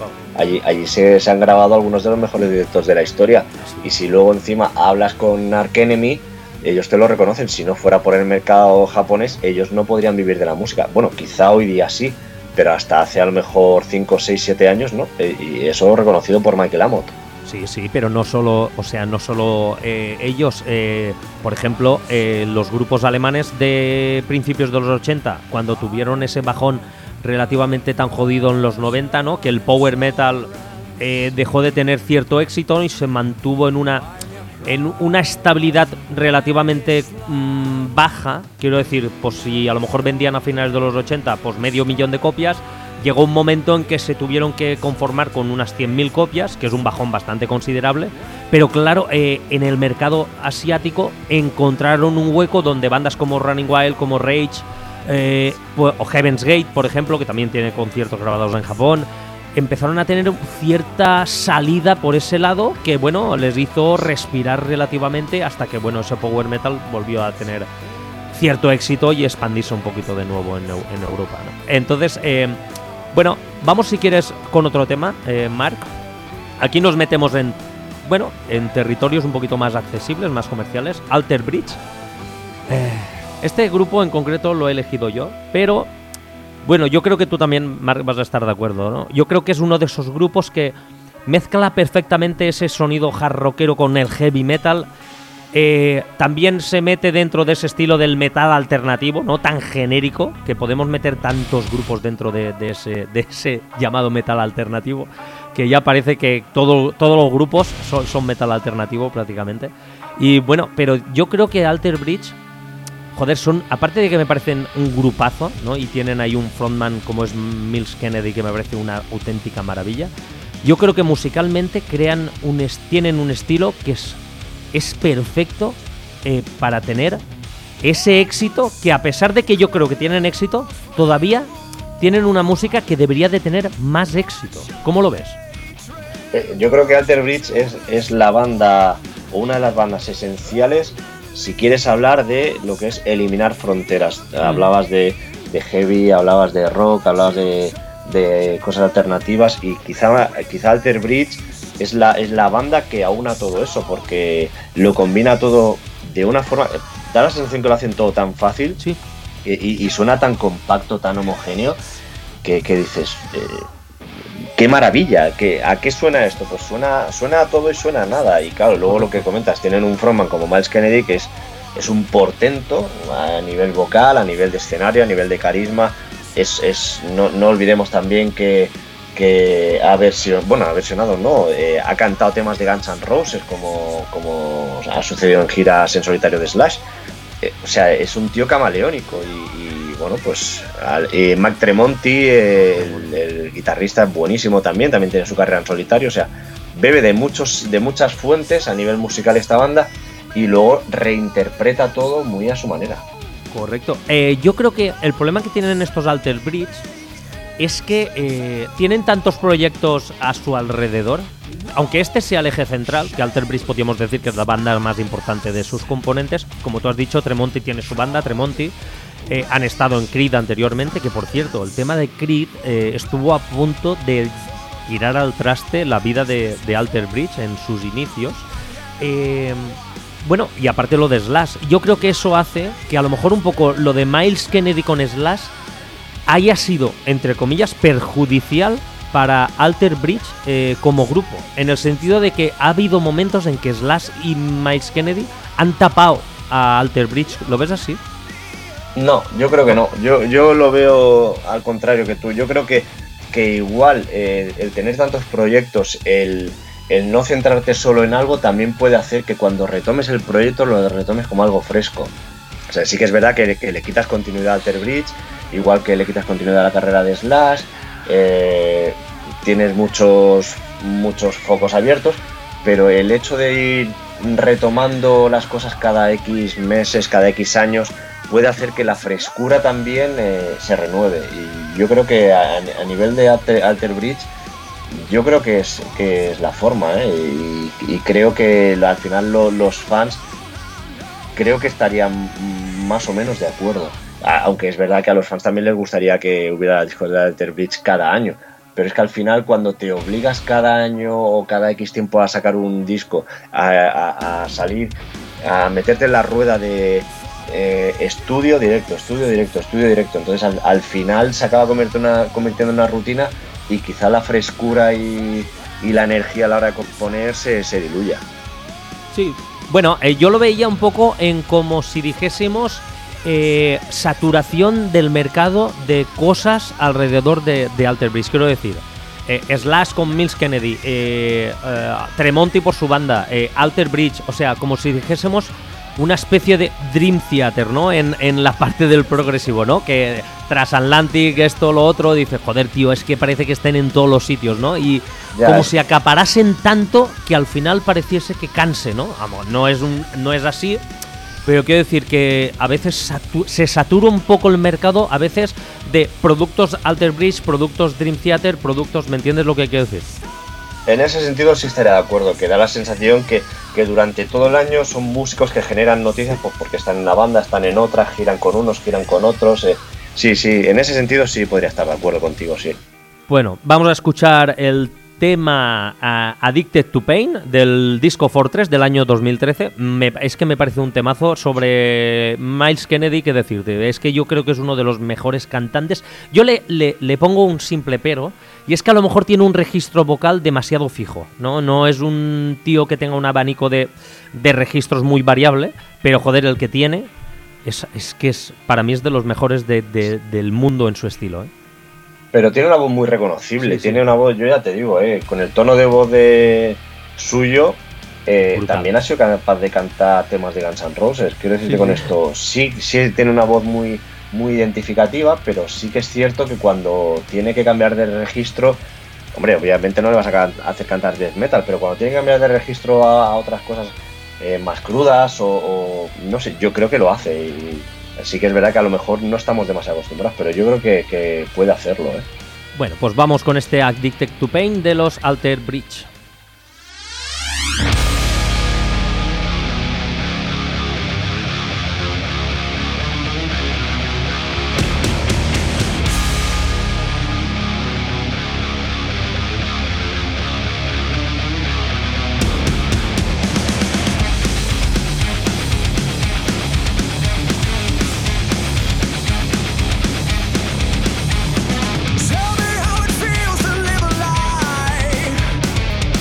Allí se han grabado algunos de los mejores directos de la historia. Y si luego encima hablas con Arch Enemy, ellos te lo reconocen. Si no fuera por el mercado japonés, ellos no podrían vivir de la música. Bueno, quizá hoy día sí, pero hasta hace a lo mejor 5, 6, 7 años, ¿no? Y eso reconocido por Michael Amott. Sí, pero no solo, o sea, no solo ellos. Por ejemplo, los grupos alemanes de principios de los 80, cuando tuvieron ese bajón relativamente tan jodido en los 90, ¿no?, que el power metal dejó de tener cierto éxito y se mantuvo en una estabilidad relativamente baja. Quiero decir, pues si a lo mejor vendían a finales de los 80 pues 500.000 de copias, llegó un momento en que se tuvieron que conformar con unas 100.000 copias, que es un bajón bastante considerable, pero claro, en el mercado asiático encontraron un hueco donde bandas como Running Wild, como Rage, o Heaven's Gate, por ejemplo, que también tiene conciertos grabados en Japón, empezaron a tener cierta salida por ese lado que, bueno, les hizo respirar relativamente hasta que, bueno, ese power metal volvió a tener cierto éxito y expandirse un poquito de nuevo en Europa, ¿no? Entonces, bueno, vamos si quieres con otro tema, Marc. Aquí nos metemos en territorios un poquito más accesibles, más comerciales. Alter Bridge. Este grupo en concreto lo he elegido yo, pero bueno, yo creo que tú también, Marc, vas a estar de acuerdo, ¿no? Yo creo que es uno de esos grupos que mezcla perfectamente ese sonido hard rockero con el heavy metal. También se mete dentro de ese estilo del metal alternativo, no tan genérico, que podemos meter tantos grupos dentro de ese llamado metal alternativo, que ya parece que todos los grupos son metal alternativo prácticamente. Y bueno, pero yo creo que Alter Bridge, joder, son, aparte de que me parecen un grupazo, ¿no?, y tienen ahí un frontman como es Myles Kennedy, que me parece una auténtica maravilla, yo creo que musicalmente tienen un estilo que es perfecto para tener ese éxito, que a pesar de que yo creo que tienen éxito, todavía tienen una música que debería de tener más éxito. ¿Cómo lo ves? Yo creo que Alter Bridge es la banda, o una de las bandas esenciales, si quieres hablar de lo que es eliminar fronteras. Hablabas de heavy, hablabas de rock, hablabas de cosas alternativas, y quizá Alter Bridge es la banda que aúna todo eso, porque lo combina todo de una forma. Da la sensación que lo hacen todo tan fácil, sí, y suena tan compacto, tan homogéneo, que dices, qué maravilla. ¿A qué suena esto? Pues suena a todo y suena a nada. Y claro, luego lo que comentas, tienen un frontman como Myles Kennedy, que es un portento a nivel vocal, a nivel de escenario, a nivel de carisma. No olvidemos también que ha versionado, no, ha cantado temas de Guns N' Roses, como ha sucedido en giras en solitario de Slash. O sea, es un tío camaleónico y bueno, pues Mac Tremonti, el guitarrista, es buenísimo también tiene su carrera en solitario. O sea, bebe de muchas fuentes a nivel musical esta banda, y luego reinterpreta todo muy a su manera. Correcto. Yo creo que el problema que tienen estos Alter Bridge es que tienen tantos proyectos a su alrededor, aunque este sea el eje central, que Alter Bridge podríamos decir que es la banda más importante de sus componentes. Como tú has dicho, Tremonti tiene su banda, Tremonti. Han estado en Creed anteriormente, que por cierto, el tema de Creed estuvo a punto de tirar al traste la vida de Alter Bridge en sus inicios. Bueno, y aparte lo de Slash, yo creo que eso hace que a lo mejor un poco lo de Miles Kennedy con Slash haya sido, entre comillas, perjudicial para Alter Bridge como grupo, en el sentido de que ha habido momentos en que Slash y Miles Kennedy han tapado a Alter Bridge. ¿Lo ves así? No, yo creo que no. Yo lo veo al contrario que tú. Yo creo que igual el tener tantos proyectos, el no centrarte solo en algo, también puede hacer que cuando retomes el proyecto lo retomes como algo fresco. O sea, sí que es verdad que le quitas continuidad a Alter Bridge, igual que le quitas continuidad a la carrera de Slash, tienes muchos focos abiertos, pero el hecho de ir retomando las cosas cada X meses, cada X años, puede hacer que la frescura también se renueve. Y yo creo que a nivel de Alter Bridge, yo creo que es la forma, y creo que al final los fans creo que estarían más o menos de acuerdo. Aunque es verdad que a los fans también les gustaría que hubiera discos de Alter Bridge cada año, pero es que al final cuando te obligas cada año o cada X tiempo a sacar un disco, a salir, a meterte en la rueda de estudio directo, entonces al final se acaba convirtiendo en una rutina, y quizá la frescura y la energía a la hora de componer se diluya. Sí, bueno, yo lo veía un poco en como si dijésemos saturación del mercado de cosas alrededor de Alter Bridge. Quiero decir, Slash con Miles Kennedy, Tremonti por su banda, Alter Bridge, o sea, como si dijésemos una especie de Dream Theater, ¿no? En la parte del progresivo, ¿no? Que Transatlantic, esto, lo otro, dice, joder, tío, es que parece que estén en todos los sitios, ¿no? Y ya como si acaparasen tanto que al final pareciese que canse, ¿no? Vamos, no es así, pero quiero decir que a veces se satura un poco el mercado, a veces, de productos Alter Bridge, productos Dream Theater, productos, ¿me entiendes lo que quiero decir? En ese sentido sí estaría de acuerdo, que da la sensación que durante todo el año son músicos que generan noticias, pues porque están en una banda, están en otra, giran con unos, giran con otros. Sí, en ese sentido sí podría estar de acuerdo contigo, sí. Bueno, vamos a escuchar el tema Addicted to Pain del disco Fortress del año 2013. Es que me parece un temazo sobre Miles Kennedy, que decirte, es que yo creo que es uno de los mejores cantantes. Yo le pongo un simple pero, y es que a lo mejor tiene un registro vocal demasiado fijo, no es un tío que tenga un abanico de registros muy variable, pero joder, el que tiene es que para mí es de los mejores del mundo en su estilo, ¿eh? Pero tiene una voz muy reconocible, sí. Tiene una voz, yo ya te digo, con el tono de voz suyo, también ha sido capaz de cantar temas de Guns N' Roses. Quiero decirte con esto, sí tiene una voz muy, muy identificativa, pero sí que es cierto que cuando tiene que cambiar de registro, hombre, obviamente no le vas a hacer cantar death metal, pero cuando tiene que cambiar de registro a otras cosas más crudas o no sé, yo creo que lo hace. Y sí que es verdad que a lo mejor no estamos demasiado acostumbrados, pero yo creo que puede hacerlo, ¿eh? Bueno, pues vamos con este Addicted to Pain de los Alter Bridge. Tell me how it feels to live a lie.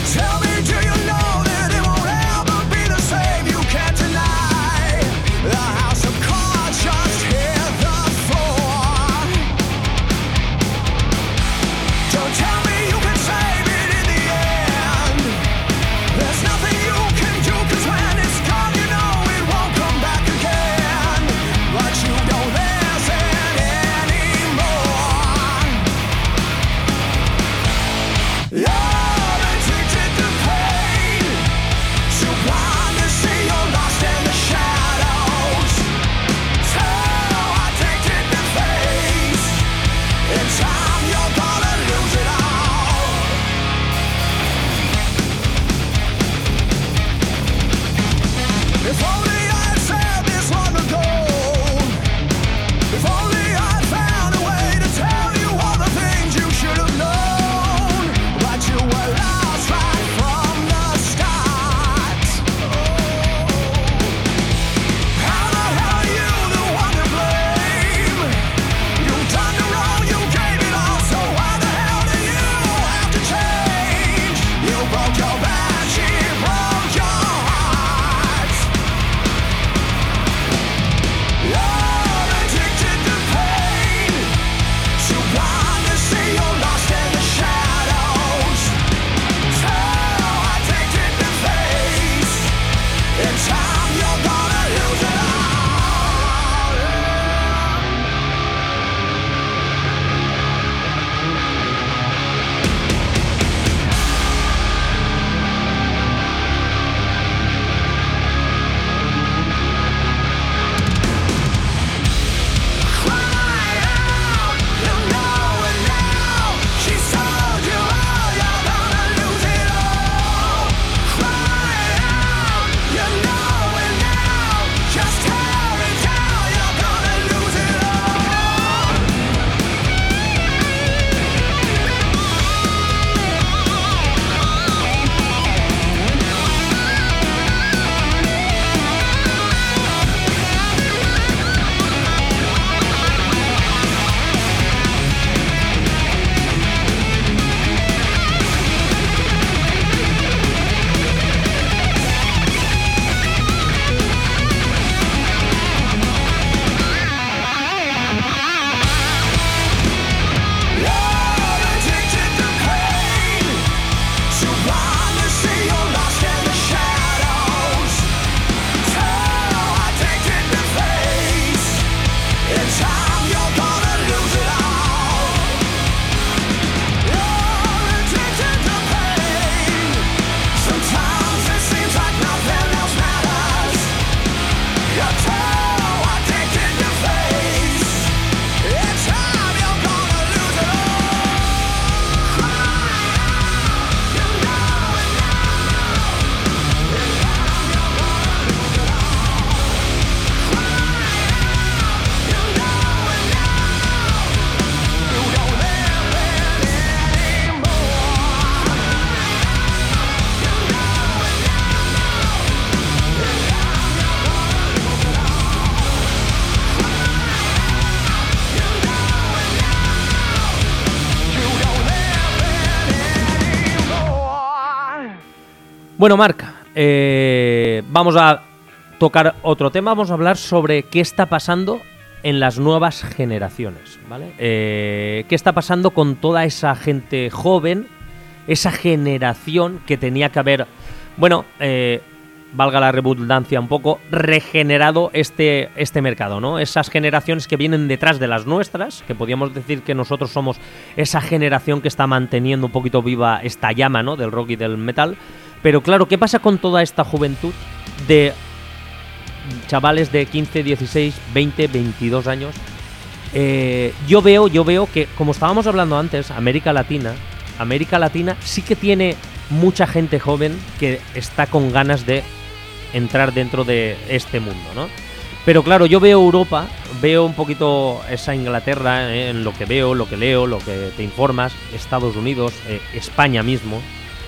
Bueno, Marc, vamos a tocar otro tema. Vamos a hablar sobre qué está pasando en las nuevas generaciones, ¿vale? ¿Qué está pasando con toda esa gente joven, esa generación que tenía que haber, bueno, valga la redundancia un poco, regenerado este mercado, ¿no? Esas generaciones que vienen detrás de las nuestras, que podríamos decir que nosotros somos esa generación que está manteniendo un poquito viva esta llama, ¿no?, del rock y del metal. Pero claro, ¿qué pasa con toda esta juventud de chavales de 15, 16, 20, 22 años? Yo veo que, como estábamos hablando antes, América Latina sí que tiene mucha gente joven que está con ganas de entrar dentro de este mundo, ¿no? Pero claro, yo veo Europa, veo un poquito esa Inglaterra, en lo que veo, lo que leo, lo que te informas, Estados Unidos, España mismo.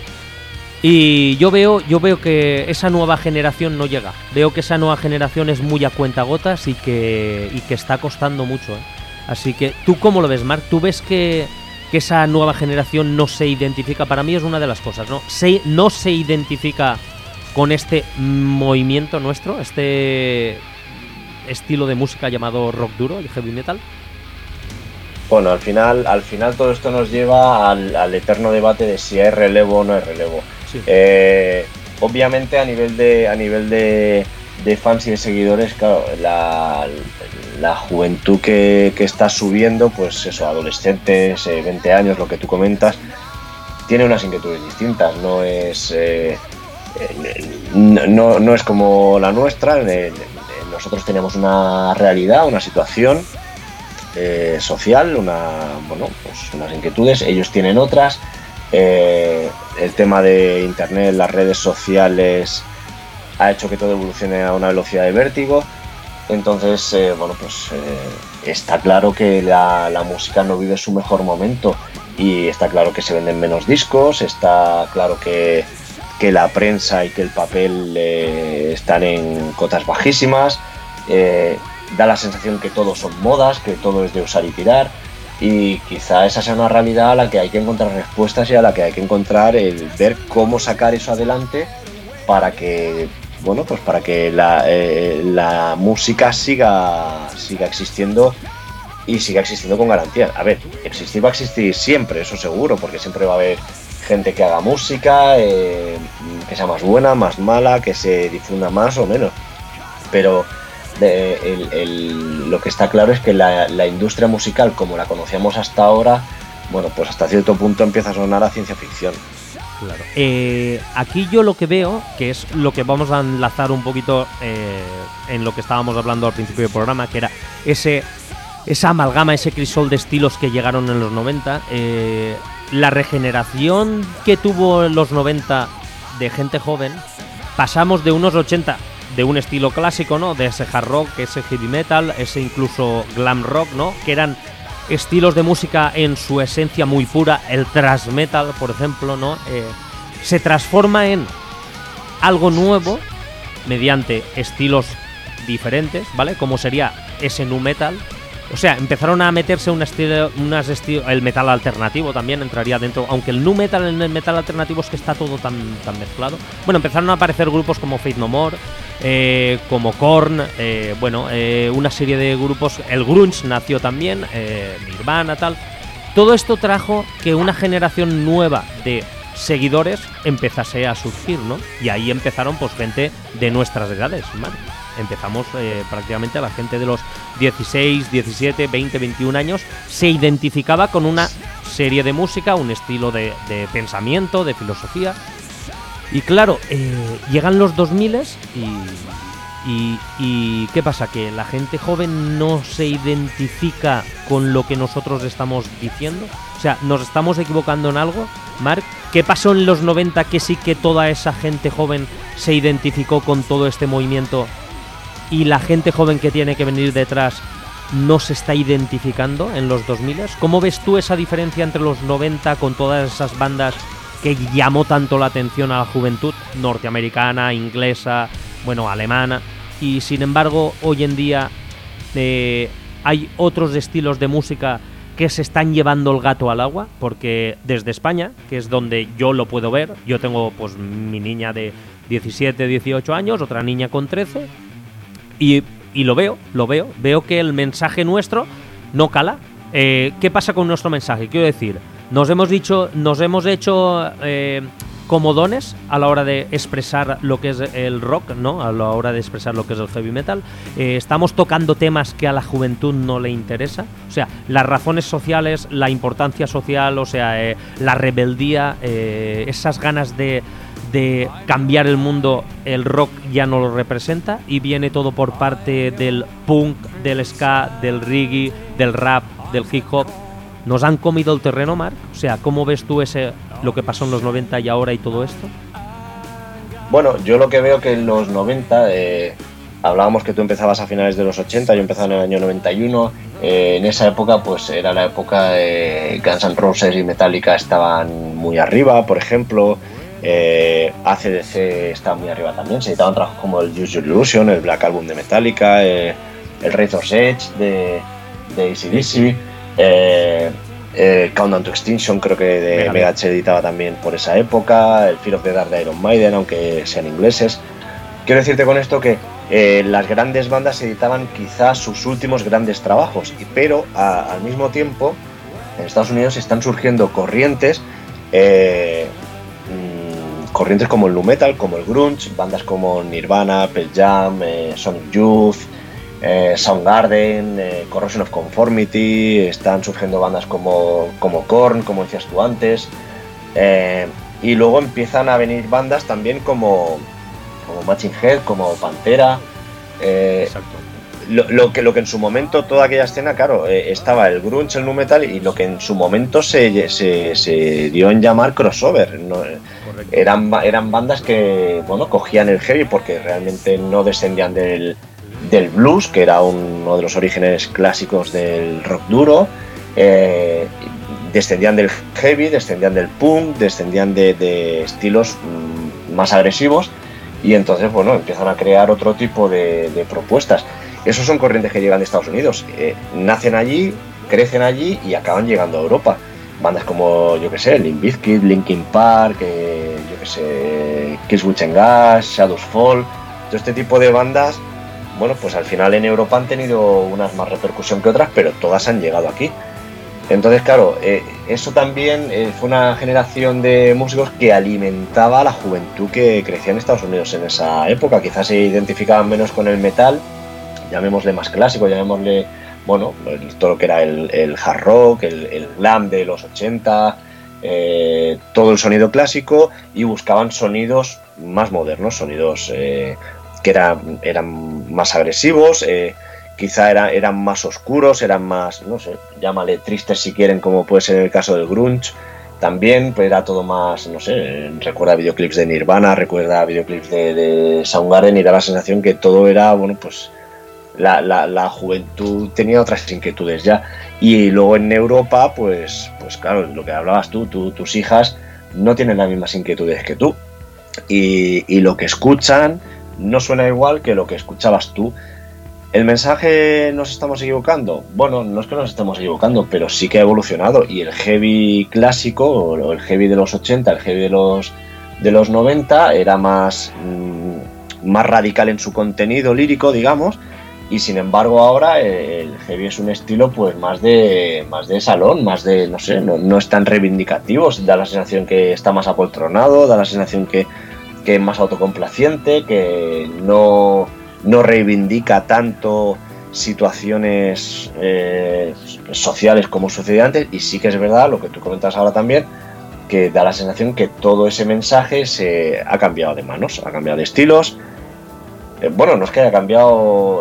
Y yo veo que esa nueva generación no llega. Veo que esa nueva generación es muy a cuentagotas y que está costando mucho, ¿eh? Así que, ¿tú cómo lo ves, Marc? ¿Tú ves que esa nueva generación no se identifica? Para mí es una de las cosas, ¿no? No se identifica con este movimiento nuestro, este estilo de música llamado rock duro, el heavy metal. Bueno, al final todo esto nos lleva al eterno debate de si hay relevo o no hay relevo. Sí. Obviamente a nivel de fans y de seguidores, claro, la juventud que está subiendo, pues eso, adolescentes, 20 años, lo que tú comentas, tiene unas inquietudes distintas, no es como la nuestra. Nosotros teníamos una realidad, una situación social, pues unas inquietudes, ellos tienen otras. El tema de internet, las redes sociales, ha hecho que todo evolucione a una velocidad de vértigo. Entonces, está claro que la música no vive su mejor momento, y está claro que se venden menos discos, está claro que la prensa y que el papel están en cotas bajísimas. Da la sensación que todo son modas, que todo es de usar y tirar, y quizá esa sea una realidad a la que hay que encontrar respuestas y a la que hay que encontrar el ver cómo sacar eso adelante para que la música siga existiendo, y siga existiendo con garantía. A ver, existir va a existir siempre, eso seguro, porque siempre va a haber gente que haga música, que sea más buena, más mala, que se difunda más o menos, pero lo que está claro es que la industria musical, como la conocíamos hasta ahora, bueno, pues hasta cierto punto empieza a sonar a ciencia ficción. Claro. Aquí yo lo que veo, que es lo que vamos a enlazar un poquito en lo que estábamos hablando al principio del programa, que era esa amalgama, ese crisol de estilos que llegaron en los 90, la regeneración que tuvo en los 90 de gente joven. Pasamos de unos 80 de un estilo clásico, ¿no?, de ese hard rock, ese heavy metal, ese incluso glam rock, ¿no?, que eran estilos de música en su esencia muy pura. El thrash metal, por ejemplo, ¿no?, se transforma en algo nuevo mediante estilos diferentes, ¿vale?, como sería ese nu metal. O sea, empezaron a meterse el metal alternativo también entraría dentro, aunque el nu metal en el metal alternativo es que está todo tan mezclado. Bueno, empezaron a aparecer grupos como Faith No More, como Korn, una serie de grupos. El grunge nació también, Nirvana, tal. Todo esto trajo que una generación nueva de seguidores empezase a surgir, ¿no? Y ahí empezaron pues gente de nuestras edades, ¿vale? Empezamos prácticamente a la gente de los 16, 17, 20, 21 años se identificaba con una serie de música, un estilo de pensamiento, de filosofía. Y claro, llegan los 2000 y ¿qué pasa? Que la gente joven no se identifica con lo que nosotros estamos diciendo. O sea, ¿nos estamos equivocando en algo, Marc? ¿Qué pasó en los 90 que sí que toda esa gente joven se identificó con todo este movimiento, y la gente joven que tiene que venir detrás no se está identificando en los 2000? ¿Cómo ves tú esa diferencia entre los 90 con todas esas bandas que llamó tanto la atención a la juventud norteamericana, inglesa, alemana, y sin embargo hoy en día hay otros estilos de música que se están llevando el gato al agua, porque desde España, que es donde yo lo puedo ver, yo tengo pues mi niña de 17, 18 años, otra niña con 13, y lo veo que el mensaje nuestro no cala. ¿Qué pasa con nuestro mensaje? Quiero decir, nos hemos hecho comodones a la hora de expresar lo que es el rock, ¿no? A la hora de expresar lo que es el heavy metal. Estamos tocando temas que a la juventud no le interesa. O sea, las razones sociales, la importancia social, o sea, la rebeldía, esas ganas de cambiar el mundo, el rock ya no lo representa, y viene todo por parte del punk, del ska, del reggae, del rap, del hip hop. ¿Nos han comido el terreno, Marc? O sea, ¿cómo ves tú lo que pasó en los 90 y ahora y todo esto? Bueno, yo lo que veo que en los 90, hablábamos que tú empezabas a finales de los 80, yo empezaba en el año 91, en esa época pues era la época de Guns N' Roses y Metallica estaban muy arriba, por ejemplo, AC/DC estaba muy arriba también, se editaban trabajos como el Use Your Illusion, el Black Album de Metallica, el Razor's Edge de AC/DC, Countdown to Extinction creo que de Megadeth se editaba también por esa época, el Fear of the Dark de Iron Maiden, aunque sean ingleses. Quiero decirte con esto que las grandes bandas editaban quizás sus últimos grandes trabajos, pero al mismo tiempo en Estados Unidos están surgiendo corrientes como el nu metal, como el grunge, bandas como Nirvana, Pearl Jam, Sonic Youth, Soundgarden, Corrosion of Conformity, están surgiendo bandas como Korn, como decías tú antes, y luego empiezan a venir bandas también como Machine Head, como Pantera. Exacto. Lo que en su momento, toda aquella escena, claro, estaba el grunge, el nu metal, y lo que en su momento se dio en llamar crossover, ¿no? Eran bandas que, bueno, cogían el heavy porque realmente no descendían del blues, que era uno de los orígenes clásicos del rock duro, descendían del heavy, descendían del punk, descendían de estilos más agresivos, y entonces, bueno, empiezan a crear otro tipo de propuestas. Esos son corrientes que llegan de Estados Unidos, nacen allí, crecen allí y acaban llegando a Europa. Bandas como, yo que sé, Limp Bizkit, Linkin Park, yo que sé, Killswitch Engage, Shadows Fall, todo este tipo de bandas, bueno, pues al final en Europa han tenido unas más repercusión que otras, pero todas han llegado aquí. Entonces, claro, eso también fue una generación de músicos que alimentaba a la juventud que crecía en Estados Unidos en esa época. Quizás se identificaban menos con el metal, llamémosle más clásico, llamémosle, bueno, todo lo que era el hard rock, el glam de los 80, todo el sonido clásico, y buscaban sonidos más modernos, sonidos que eran más agresivos, quizá eran más oscuros, eran más, no sé, llámale tristes si quieren, como puede ser el caso del grunge. También pues era todo más, no sé, recuerda videoclips de Nirvana, recuerda videoclips de Soundgarden, y da la sensación que todo era, bueno, pues la juventud tenía otras inquietudes ya. Y luego en Europa, pues claro, lo que hablabas tú, tus hijas no tienen las mismas inquietudes que tú, y lo que escuchan no suena igual que lo que escuchabas tú. ¿El mensaje nos estamos equivocando? Bueno, no es que nos estemos equivocando, pero sí que ha evolucionado, y el heavy clásico, o el heavy de los 80, el heavy de los 90 era más radical en su contenido lírico, digamos, y sin embargo ahora el heavy es un estilo pues más de salón, más de, no sé, no es tan reivindicativo, da la sensación que está más apoltronado, da la sensación que es más autocomplaciente, que no reivindica tanto situaciones sociales como sucedía antes. Y sí que es verdad, lo que tú comentas ahora también, que da la sensación que todo ese mensaje se ha cambiado de manos, ha cambiado de estilos. Bueno, no es que haya cambiado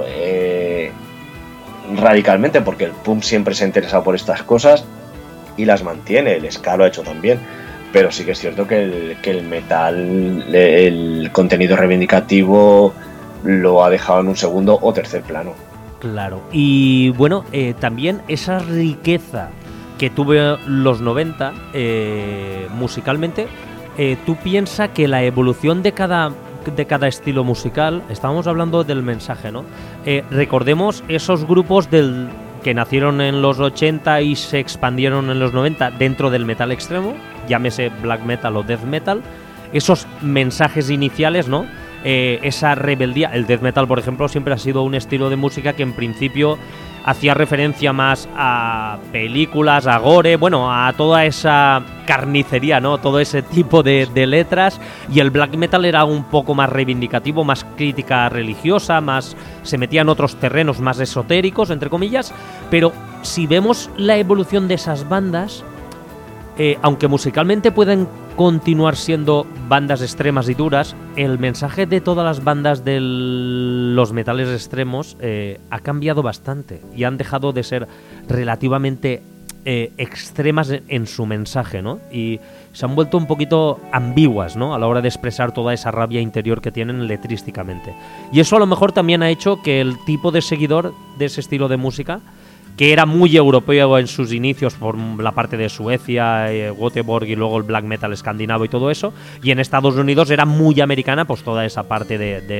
radicalmente, porque el punk siempre se ha interesado por estas cosas y las mantiene, el ska lo ha hecho también, pero sí que es cierto que el metal, el contenido reivindicativo, lo ha dejado en un segundo o tercer plano. Claro, y bueno, también esa riqueza que tuve los 90 musicalmente, tú piensas que la evolución de cada estilo musical, estábamos hablando del mensaje, ¿no? Recordemos esos grupos del que nacieron en los 80 y se expandieron en los 90 dentro del metal extremo, llámese black metal o death metal, esos mensajes iniciales, ¿no? Esa rebeldía. El death metal, por ejemplo, siempre ha sido un estilo de música que en principio hacía referencia más a películas, a gore, bueno, a toda esa carnicería, ¿no? Todo ese tipo de letras. Y el black metal era un poco más reivindicativo, más crítica religiosa, más se metía en otros terrenos más esotéricos, entre comillas. Pero si vemos la evolución de esas bandas, aunque musicalmente pueden continuar siendo bandas extremas y duras, el mensaje de todas las bandas de los metales extremos ha cambiado bastante y han dejado de ser relativamente extremas en su mensaje, ¿no? Y se han vuelto un poquito ambiguas, ¿no? A la hora de expresar toda esa rabia interior que tienen letrísticamente. Y eso a lo mejor también ha hecho que el tipo de seguidor de ese estilo de música, que era muy europeo en sus inicios por la parte de Suecia, Göteborg y luego el black metal escandinavo y todo eso, y en Estados Unidos era muy americana, pues toda esa parte de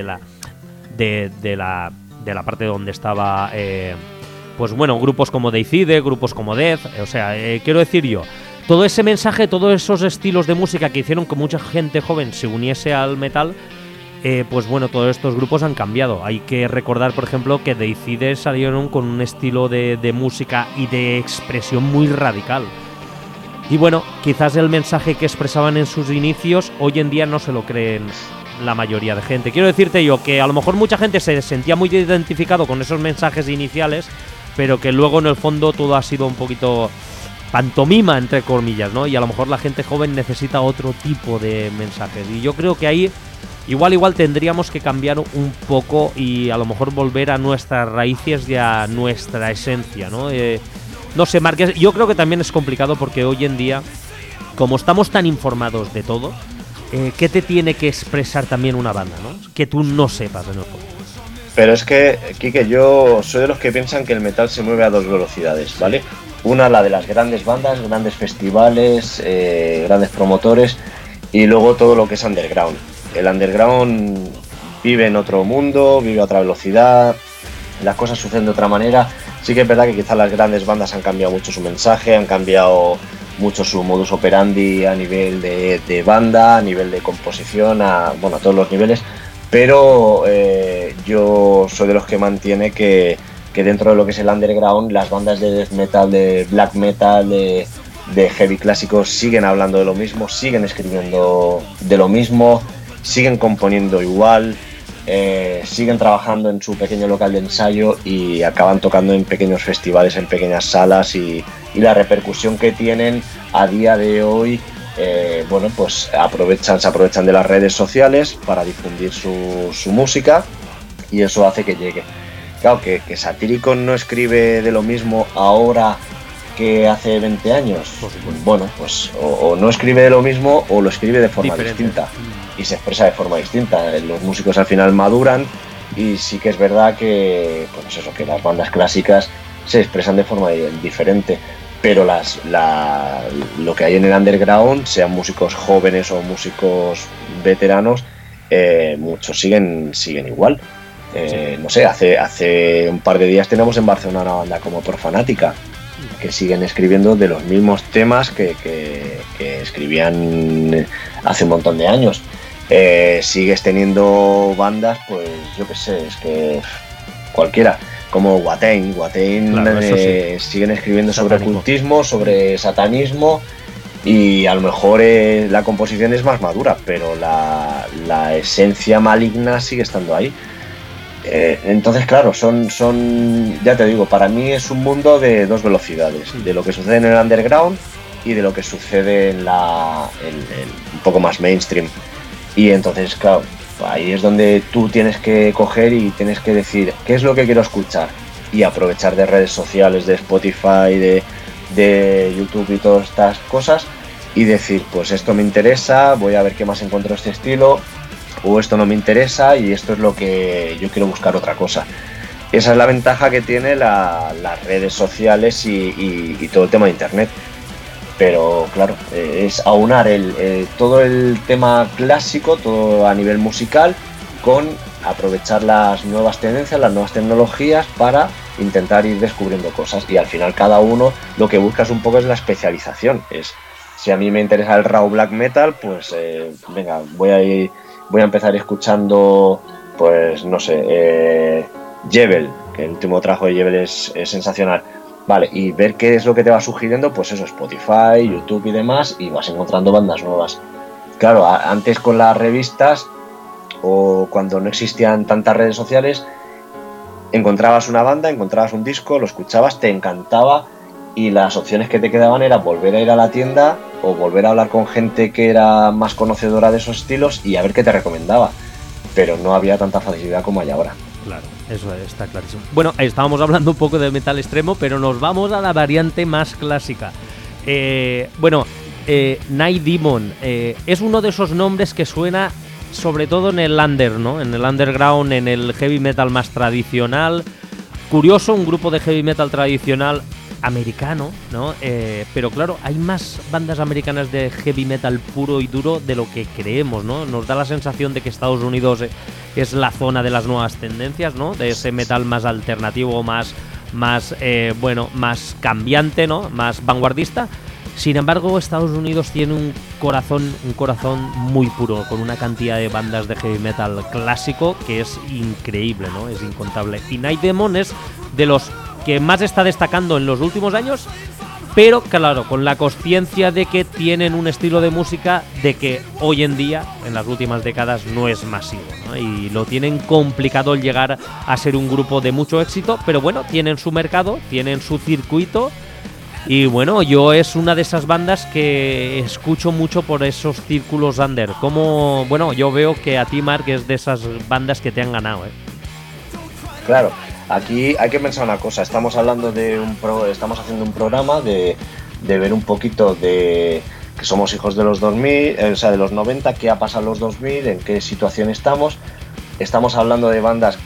la parte donde estaba, pues bueno, grupos como Deicide, grupos como Death, o sea, quiero decir yo, todo ese mensaje, todos esos estilos de música que hicieron que mucha gente joven se uniese al metal, pues bueno, todos estos grupos han cambiado. Hay que recordar, por ejemplo, que Deicide salieron con un estilo de música y de expresión muy radical. Y bueno, quizás el mensaje que expresaban en sus inicios hoy en día no se lo creen la mayoría de gente. Quiero decirte yo que a lo mejor mucha gente se sentía muy identificado con esos mensajes iniciales, pero que luego en el fondo todo ha sido un poquito pantomima, entre comillas, ¿no? Y a lo mejor la gente joven necesita otro tipo de mensajes. Y yo creo que ahí igual tendríamos que cambiar un poco y a lo mejor volver a nuestras raíces y a nuestra esencia, ¿no? No sé, Marques, yo creo que también es complicado porque hoy en día, como estamos tan informados de todo, ¿qué te tiene que expresar también una banda, ¿no? Que tú no sepas en el fondo. Pero es que, Quique, yo soy de los que piensan que el metal se mueve a dos velocidades, ¿vale? Una, la de las grandes bandas, grandes festivales, grandes promotores, y luego todo lo que es underground. El underground vive en otro mundo, vive a otra velocidad, las cosas suceden de otra manera. Sí que es verdad que quizás las grandes bandas han cambiado mucho su mensaje, han cambiado mucho su modus operandi a nivel de banda, a nivel de composición, a todos los niveles, pero yo soy de los que mantiene que dentro de lo que es el underground, las bandas de death metal, de black metal, de heavy clásicos siguen hablando de lo mismo, siguen escribiendo de lo mismo, siguen componiendo igual, siguen trabajando en su pequeño local de ensayo y acaban tocando en pequeños festivales, en pequeñas salas, y la repercusión que tienen a día de hoy, pues se aprovechan de las redes sociales para difundir su música, y eso hace que llegue. Claro, que Satírico no escribe de lo mismo ahora que hace 20 años. Bueno, pues o no escribe de lo mismo o lo escribe de forma distinta y se expresa de forma distinta. Los músicos al final maduran y sí que es verdad que, pues eso, que las bandas clásicas se expresan de forma diferente, pero lo que hay en el underground, sean músicos jóvenes o músicos veteranos, muchos siguen igual. No sé, hace un par de días tenemos en Barcelona una banda como Profanática, que siguen escribiendo de los mismos temas que escribían hace un montón de años. Sigues teniendo bandas, pues yo qué sé, es que cualquiera, como Watain, claro, siguen escribiendo sobre ocultismo, sobre satanismo, y a lo mejor la composición es más madura, pero la esencia maligna sigue estando ahí. Entonces, claro, son, ya te digo, para mí es un mundo de dos velocidades, de lo que sucede en el underground y de lo que sucede en un poco más mainstream. Y entonces, claro, ahí es donde tú tienes que coger y tienes que decir qué es lo que quiero escuchar, y aprovechar de redes sociales, de Spotify, de YouTube y todas estas cosas, y decir, pues esto me interesa, voy a ver qué más encuentro de este estilo, o esto no me interesa y esto es lo que yo quiero buscar, otra cosa. Esa es la ventaja que tiene las redes sociales y todo el tema de internet. Pero claro, es aunar todo el tema clásico, todo a nivel musical, con aprovechar las nuevas tendencias, las nuevas tecnologías para intentar ir descubriendo cosas, y al final cada uno lo que buscas un poco es la especialización. Si a mí me interesa el raw black metal, pues venga, voy a empezar escuchando, pues no sé, Jebel, que el último trabajo de Jebel es sensacional. Vale, y ver qué es lo que te va sugiriendo, pues eso, Spotify, YouTube y demás, y vas encontrando bandas nuevas. Claro, antes con las revistas o cuando no existían tantas redes sociales, encontrabas una banda, encontrabas un disco, lo escuchabas, te encantaba, y las opciones que te quedaban era volver a ir a la tienda o volver a hablar con gente que era más conocedora de esos estilos y a ver qué te recomendaba. Pero no había tanta facilidad como hay ahora. Claro, eso está clarísimo. Bueno, estábamos hablando un poco de metal extremo, pero nos vamos a la variante más clásica. Night Demon es uno de esos nombres que suena sobre todo en el under, ¿no? En el underground, en el heavy metal más tradicional. Curioso, un grupo de heavy metal tradicional americano, ¿no? Pero claro, hay más bandas americanas de heavy metal puro y duro de lo que creemos, ¿no? Nos da la sensación de que Estados Unidos es la zona de las nuevas tendencias, ¿no? De ese metal más alternativo, más cambiante, ¿no? Más vanguardista. Sin embargo, Estados Unidos tiene un corazón muy puro, con una cantidad de bandas de heavy metal clásico que es increíble, ¿no? Es incontable. Y Night Demon es de los que más está destacando en los últimos años, pero claro, con la conciencia de que tienen un estilo de música de que hoy en día, en las últimas décadas, no es masivo, ¿no? Y lo tienen complicado el llegar a ser un grupo de mucho éxito, pero bueno, tienen su mercado, tienen su circuito. Y bueno, yo es una de esas bandas que escucho mucho por esos círculos under. Como, bueno, yo veo que a ti, Mark, es de esas bandas que te han ganado, ¿eh? Claro, aquí hay que pensar una cosa. Estamos hablando estamos haciendo un programa de ver un poquito de que somos hijos de los 2000, o sea, de los 90, qué ha pasado en los 2000, en qué situación estamos. Estamos hablando de bandas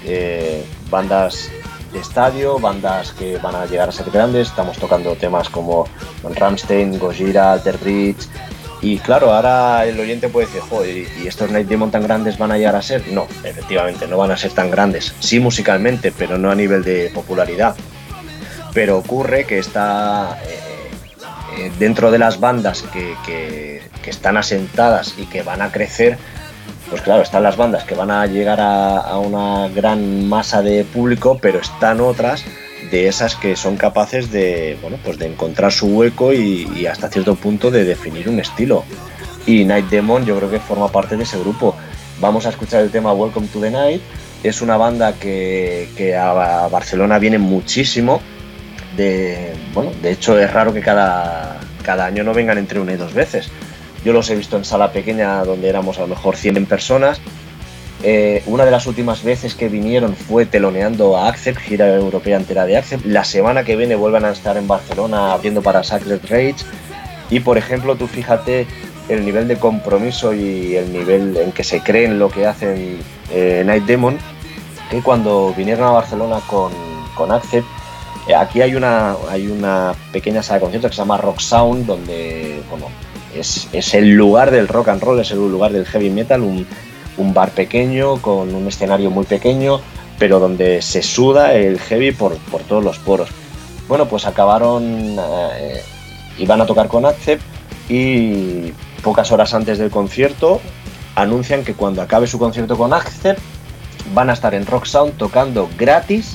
de estadio, bandas que van a llegar a ser grandes. Estamos tocando temas como Rammstein, Gojira, Alter Bridge, y claro, ahora el oyente puede decir, joder, ¿y estos Night Demon tan grandes van a llegar a ser? No, efectivamente, no van a ser tan grandes, sí musicalmente, pero no a nivel de popularidad. Pero ocurre que está dentro de las bandas que están asentadas y que van a crecer. Pues claro, están las bandas que van a llegar a una gran masa de público, pero están otras de esas que son capaces de, bueno, pues de encontrar su hueco y hasta cierto punto de definir un estilo. Y Night Demon yo creo que forma parte de ese grupo. Vamos a escuchar el tema Welcome to the Night. Es una banda que a Barcelona viene muchísimo. De hecho es raro que cada año no vengan entre una y dos veces. Yo los he visto en sala pequeña donde éramos a lo mejor 100 personas. Una de las últimas veces que vinieron fue teloneando a Accept, gira europea entera de Accept. La semana que viene vuelven a estar en Barcelona abriendo para Sacred Rage. Y por ejemplo, tú fíjate el nivel de compromiso y el nivel en que se creen lo que hacen Night Demon, que cuando vinieron a Barcelona con Accept, aquí hay una pequeña sala de conciertos que se llama Rock Sound, donde es el lugar del rock and roll, es el lugar del heavy metal, un bar pequeño con un escenario muy pequeño, pero donde se suda el heavy por todos los poros. Bueno, pues acabaron, iban a tocar con Accept, y pocas horas antes del concierto anuncian que cuando acabe su concierto con Accept van a estar en Rock Sound tocando gratis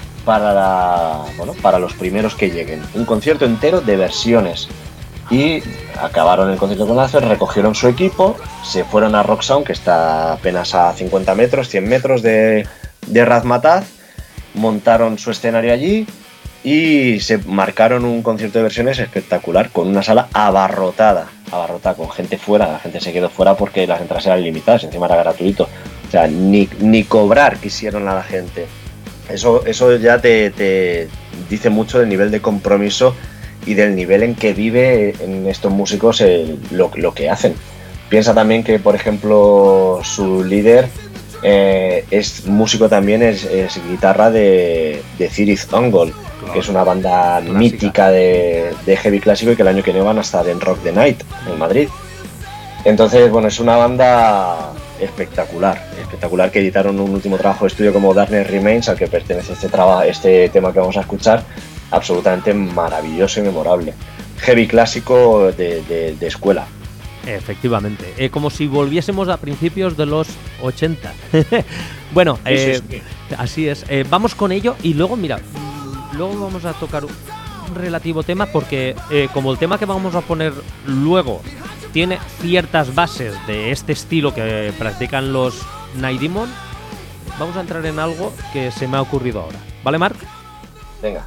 para los primeros que lleguen. Un concierto entero de versiones. Y acabaron el concierto con Accept, recogieron su equipo, se fueron a Rock Sound, que está apenas a 50 metros, 100 metros de Razmataz, montaron su escenario allí y se marcaron un concierto de versiones espectacular, con una sala abarrotada, con gente fuera. La gente se quedó fuera porque las entradas eran limitadas, encima era gratuito. O sea, ni cobrar quisieron a la gente. Eso ya te dice mucho del nivel de compromiso y del nivel en que vive en estos músicos lo que hacen. Piensa también que, por ejemplo, su líder es músico también, es guitarra de Cirith Ungol, claro, que es una banda clásica, mítica de heavy clásico, y que el año que viene van a estar en Rock the Night, en Madrid. Entonces, bueno, es una banda espectacular, espectacular, que editaron un último trabajo de estudio como Darkness Remains, al que pertenece este tema que vamos a escuchar, absolutamente maravilloso y memorable. Heavy clásico de escuela. Efectivamente, como si volviésemos a principios de los 80. Bueno, Sí. así es. Vamos con ello y luego, mira, luego vamos a tocar un relativo tema porque como el tema que vamos a poner luego tiene ciertas bases de este estilo que practican los Night Demon, vamos a entrar en algo que se me ha ocurrido ahora. ¿Vale, Marc? Venga.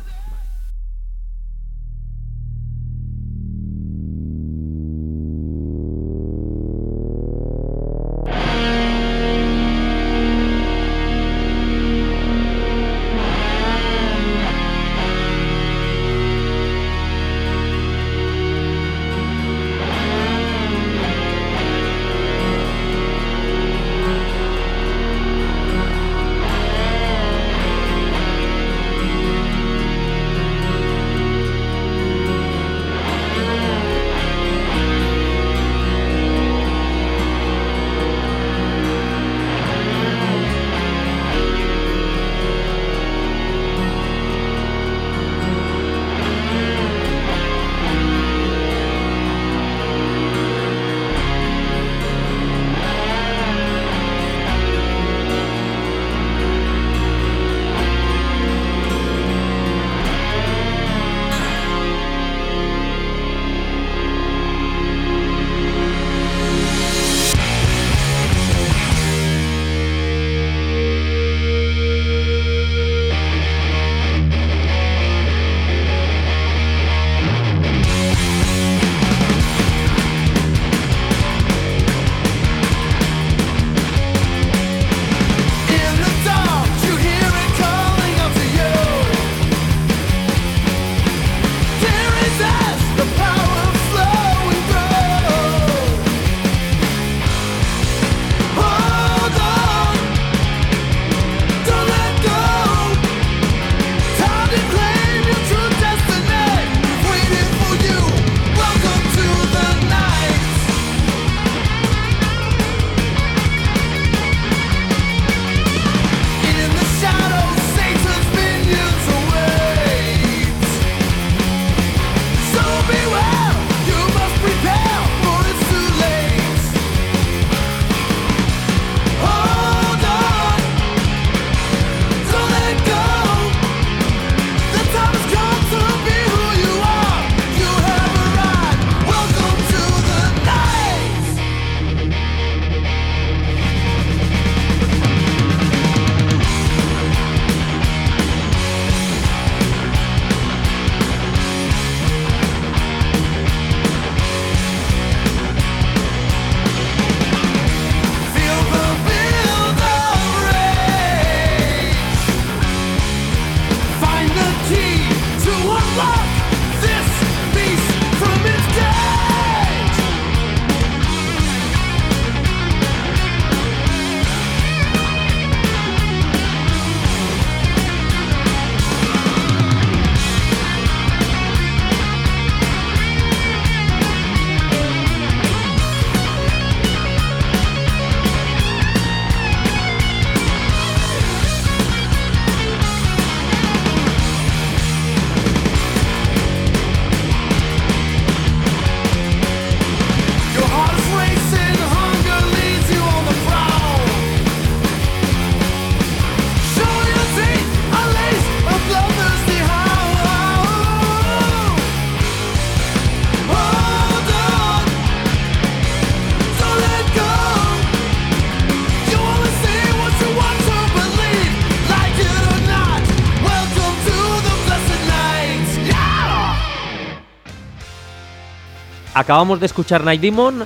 Acabamos de escuchar Night Demon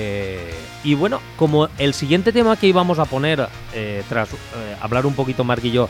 y bueno, como el siguiente tema que íbamos a poner tras hablar un poquito Marc y yo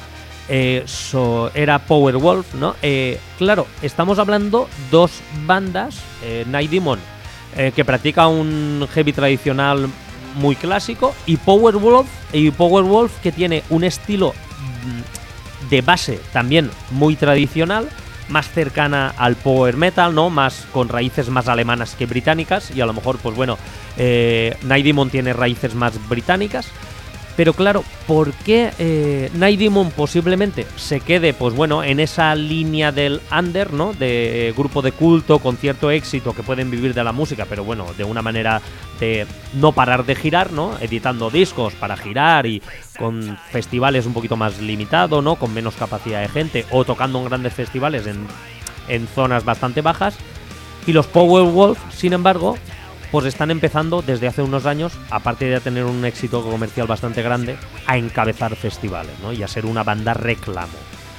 era Powerwolf, ¿no? Claro, estamos hablando dos bandas, Night Demon que practica un heavy tradicional muy clásico y Powerwolf que tiene un estilo de base también muy tradicional, más cercana al power metal, ¿no? Más con raíces más alemanas que británicas, y a lo mejor, pues bueno, Night Demon tiene raíces más británicas. Pero claro, ¿por qué Night Demon posiblemente se quede, pues bueno, en esa línea del under, ¿no? De grupo de culto con cierto éxito que pueden vivir de la música, pero bueno, de una manera de no parar de girar, ¿no? Editando discos para girar y con festivales un poquito más limitados, ¿no? Con menos capacidad de gente, o tocando en grandes festivales en zonas bastante bajas. Y los Powerwolf, sin embargo, pues están empezando desde hace unos años, aparte de tener un éxito comercial bastante grande, a encabezar festivales, ¿no? Y a ser una banda reclamo.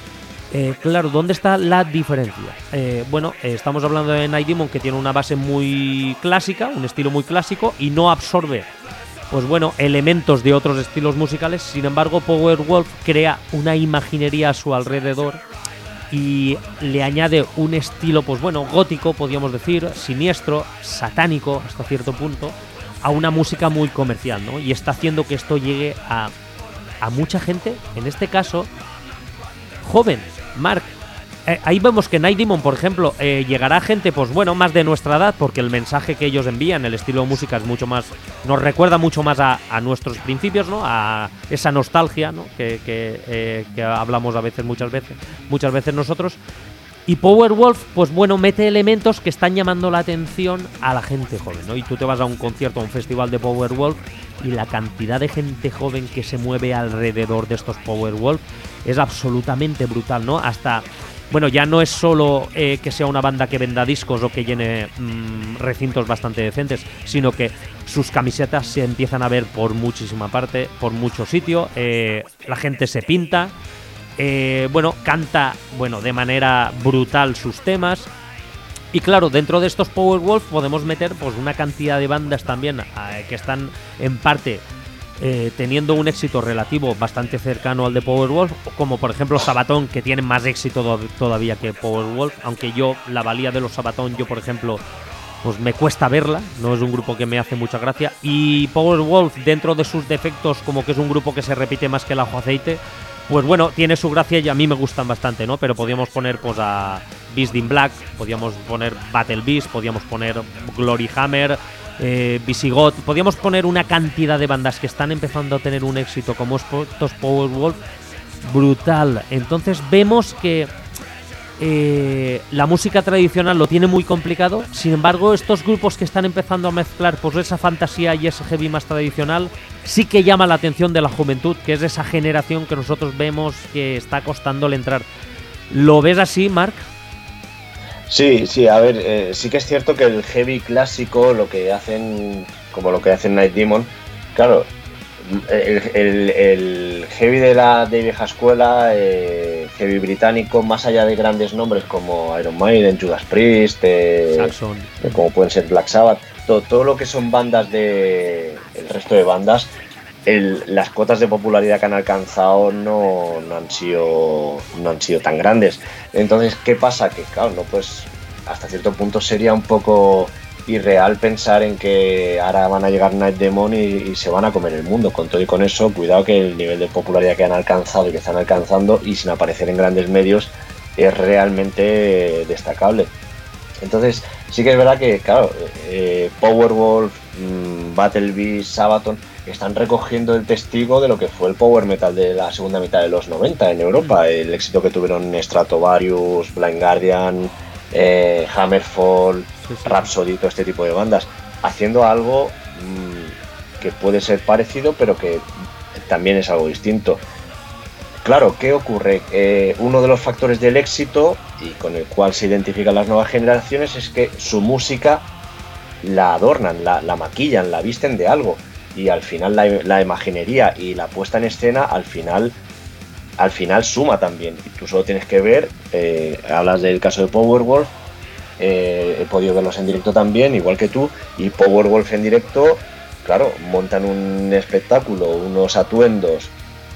Claro, ¿dónde está la diferencia? Bueno, estamos hablando de Night Demon, que tiene una base muy clásica, un estilo muy clásico, y no absorbe, pues bueno, elementos de otros estilos musicales. Sin embargo, Powerwolf crea una imaginería a su alrededor y le añade un estilo, pues bueno, gótico, podríamos decir, siniestro, satánico hasta cierto punto, a una música muy comercial, ¿no? Y está haciendo que esto llegue a mucha gente, en este caso, joven. Marc, ahí vemos que Night Demon, por ejemplo, llegará a gente, pues bueno, más de nuestra edad, porque el mensaje que ellos envían, el estilo de música es mucho más, nos recuerda mucho más a nuestros principios, ¿no? A esa nostalgia, ¿no? Que hablamos muchas veces nosotros. Y Powerwolf, pues bueno, mete elementos que están llamando la atención a la gente joven, ¿no? Y tú te vas a un concierto, a un festival de Powerwolf, y la cantidad de gente joven que se mueve alrededor de estos Powerwolf es absolutamente brutal, ¿no? Hasta, bueno, ya no es solo que sea una banda que venda discos o que llene recintos bastante decentes, sino que sus camisetas se empiezan a ver por muchísima parte, por mucho sitio, la gente se pinta, bueno, canta, bueno, de manera brutal sus temas. Y claro, dentro de estos Powerwolf podemos meter pues una cantidad de bandas también que están en parte teniendo un éxito relativo bastante cercano al de Powerwolf, como por ejemplo Sabaton, que tienen más éxito todavía que Powerwolf, aunque yo, la valía de los Sabaton, yo por ejemplo, pues me cuesta verla, no es un grupo que me hace mucha gracia. Y Powerwolf, dentro de sus defectos, como que es un grupo que se repite más que el ajo aceite, pues bueno, tiene su gracia y a mí me gustan bastante, ¿no? Pero podríamos poner pues a Beast in Black, podríamos poner Battle Beast, podríamos poner Glory Hammer, Visigoth, podríamos poner una cantidad de bandas que están empezando a tener un éxito como estos Powerwolf brutal. Entonces vemos que la música tradicional lo tiene muy complicado. Sin embargo, estos grupos que están empezando a mezclar pues esa fantasía y ese heavy más tradicional sí que llama la atención de la juventud, que es esa generación que nosotros vemos que está costándole entrar. ¿Lo ves así, Marc? Sí, a ver, sí que es cierto que el heavy clásico, lo que hacen, como lo que hacen Night Demon, claro, el heavy de vieja escuela, heavy británico, más allá de grandes nombres como Iron Maiden, Judas Priest, Saxon, como pueden ser Black Sabbath, todo lo que son bandas el resto de bandas, las cotas de popularidad que han alcanzado no han sido tan grandes. Entonces, ¿qué pasa? Que claro, no, pues hasta cierto punto sería un poco irreal pensar en que ahora van a llegar Night Demon y se van a comer el mundo. Con todo y con eso, cuidado que el nivel de popularidad que han alcanzado y que están alcanzando, y sin aparecer en grandes medios, es realmente destacable. Entonces, sí que es verdad que, claro, Powerwolf, Battle Beast, Sabaton están recogiendo el testigo de lo que fue el power metal de la segunda mitad de los 90 en Europa, el éxito que tuvieron Stratovarius, Blind Guardian, Hammerfall, sí. Rhapsody, todo este tipo de bandas, haciendo algo que puede ser parecido, pero que también es algo distinto. Claro, ¿qué ocurre? Uno de los factores del éxito, y con el cual se identifican las nuevas generaciones, es que su música la adornan, la maquillan, la visten de algo, y al final la imaginería y la puesta en escena al final suma también. Y tú solo tienes que ver, hablas del caso de Powerwolf, he podido verlos en directo también, igual que tú, y Powerwolf en directo, claro, montan un espectáculo, unos atuendos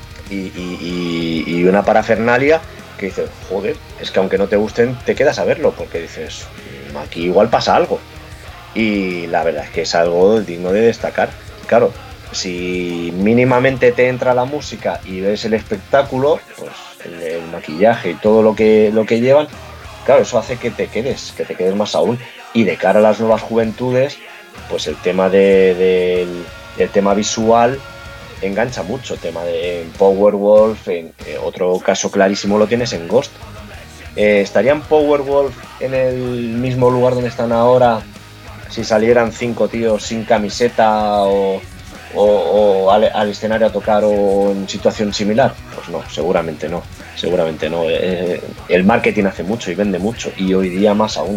y una parafernalia que dices, joder, es que aunque no te gusten, te quedas a verlo, porque dices, aquí igual pasa algo. Y la verdad es que es algo digno de destacar. Claro, si mínimamente te entra la música y ves el espectáculo, pues el maquillaje y todo lo que llevan, claro, eso hace que te quedes más aún. Y de cara a las nuevas juventudes, pues el tema el tema visual engancha mucho. El tema de Powerwolf, otro caso clarísimo lo tienes en Ghost. ¿Estarían Powerwolf en el mismo lugar donde están ahora si salieran 5 tíos sin camiseta o al escenario a tocar o en situación similar? Pues no, seguramente no. El marketing hace mucho y vende mucho, y hoy día más aún.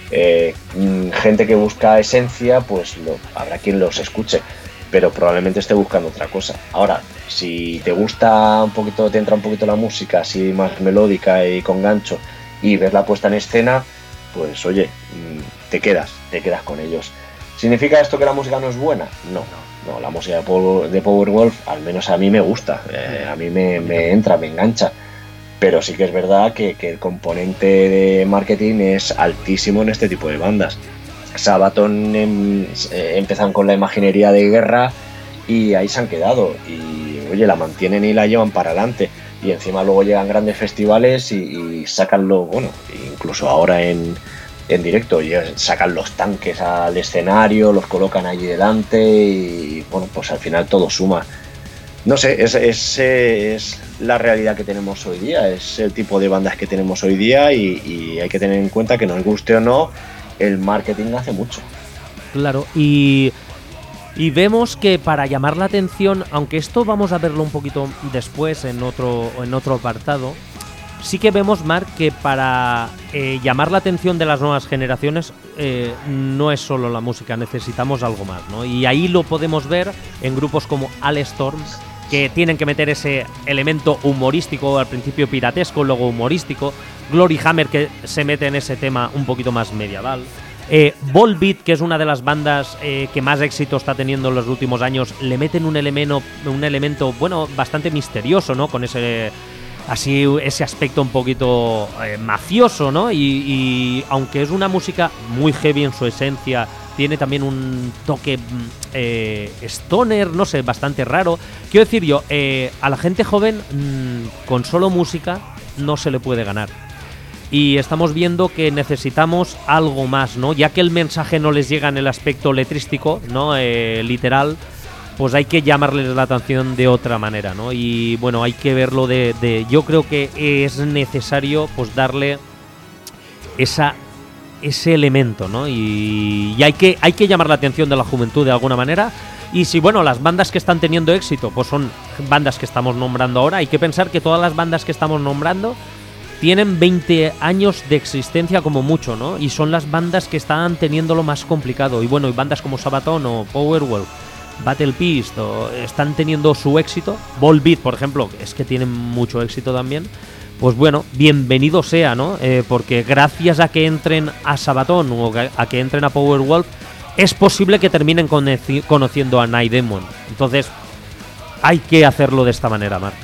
Gente que busca esencia, pues habrá quien los escuche, pero probablemente esté buscando otra cosa. Ahora, si te gusta un poquito, te entra un poquito la música así más melódica y con gancho, y ver la puesta en escena, pues oye, te quedas con ellos. ¿Significa esto que la música no es buena? No, la música de Powerwolf, al menos a mí me gusta, a mí me entra, me engancha. Pero sí que es verdad que el componente de marketing es altísimo en este tipo de bandas. Sabaton empezaron con la imaginería de guerra y ahí se han quedado. Y oye, la mantienen y la llevan para adelante. Y encima luego llegan grandes festivales y sacanlo, bueno, incluso ahora en directo, sacan los tanques al escenario, los colocan allí delante y bueno, pues al final todo suma. No sé, es la realidad que tenemos hoy día, es el tipo de bandas que tenemos hoy día y hay que tener en cuenta que nos guste o no, el marketing hace mucho. Claro, y vemos que para llamar la atención, aunque esto vamos a verlo un poquito después en otro apartado, sí que vemos, Marc, que para llamar la atención de las nuevas generaciones no es solo la música, necesitamos algo más, ¿no? Y ahí lo podemos ver en grupos como Alestorm, que tienen que meter ese elemento humorístico, al principio piratesco, luego humorístico. Glory Hammer, que se mete en ese tema un poquito más medieval. Volbeat, que es una de las bandas que más éxito está teniendo en los últimos años, le meten un elemento bueno, bastante misterioso, ¿no? Con ese aspecto un poquito mafioso, ¿no? Y aunque es una música muy heavy en su esencia, tiene también un toque stoner, no sé, bastante raro. Quiero decir yo, a la gente joven con solo música no se le puede ganar. Y estamos viendo que necesitamos algo más, ¿no? Ya que el mensaje no les llega en el aspecto letrístico, ¿no? Literal, pues hay que llamarles la atención de otra manera, ¿no? Y bueno, hay que verlo yo creo que es necesario pues darle ese elemento, ¿no? Y hay que llamar la atención de la juventud de alguna manera. Y si, bueno, las bandas que están teniendo éxito pues son bandas que estamos nombrando ahora, hay que pensar que todas las bandas que estamos nombrando tienen 20 años de existencia como mucho, ¿no? Y son las bandas que están teniéndolo más complicado. Y bueno, y bandas como Sabaton o Powerwolf, Battle Beast están teniendo su éxito. Volbeat, por ejemplo, es que tienen mucho éxito también. Pues bueno, bienvenido sea, ¿no? Porque gracias a que entren a Sabaton o a que entren a Powerwolf, es posible que terminen conociendo a Night Demon. Entonces, hay que hacerlo de esta manera, Marc.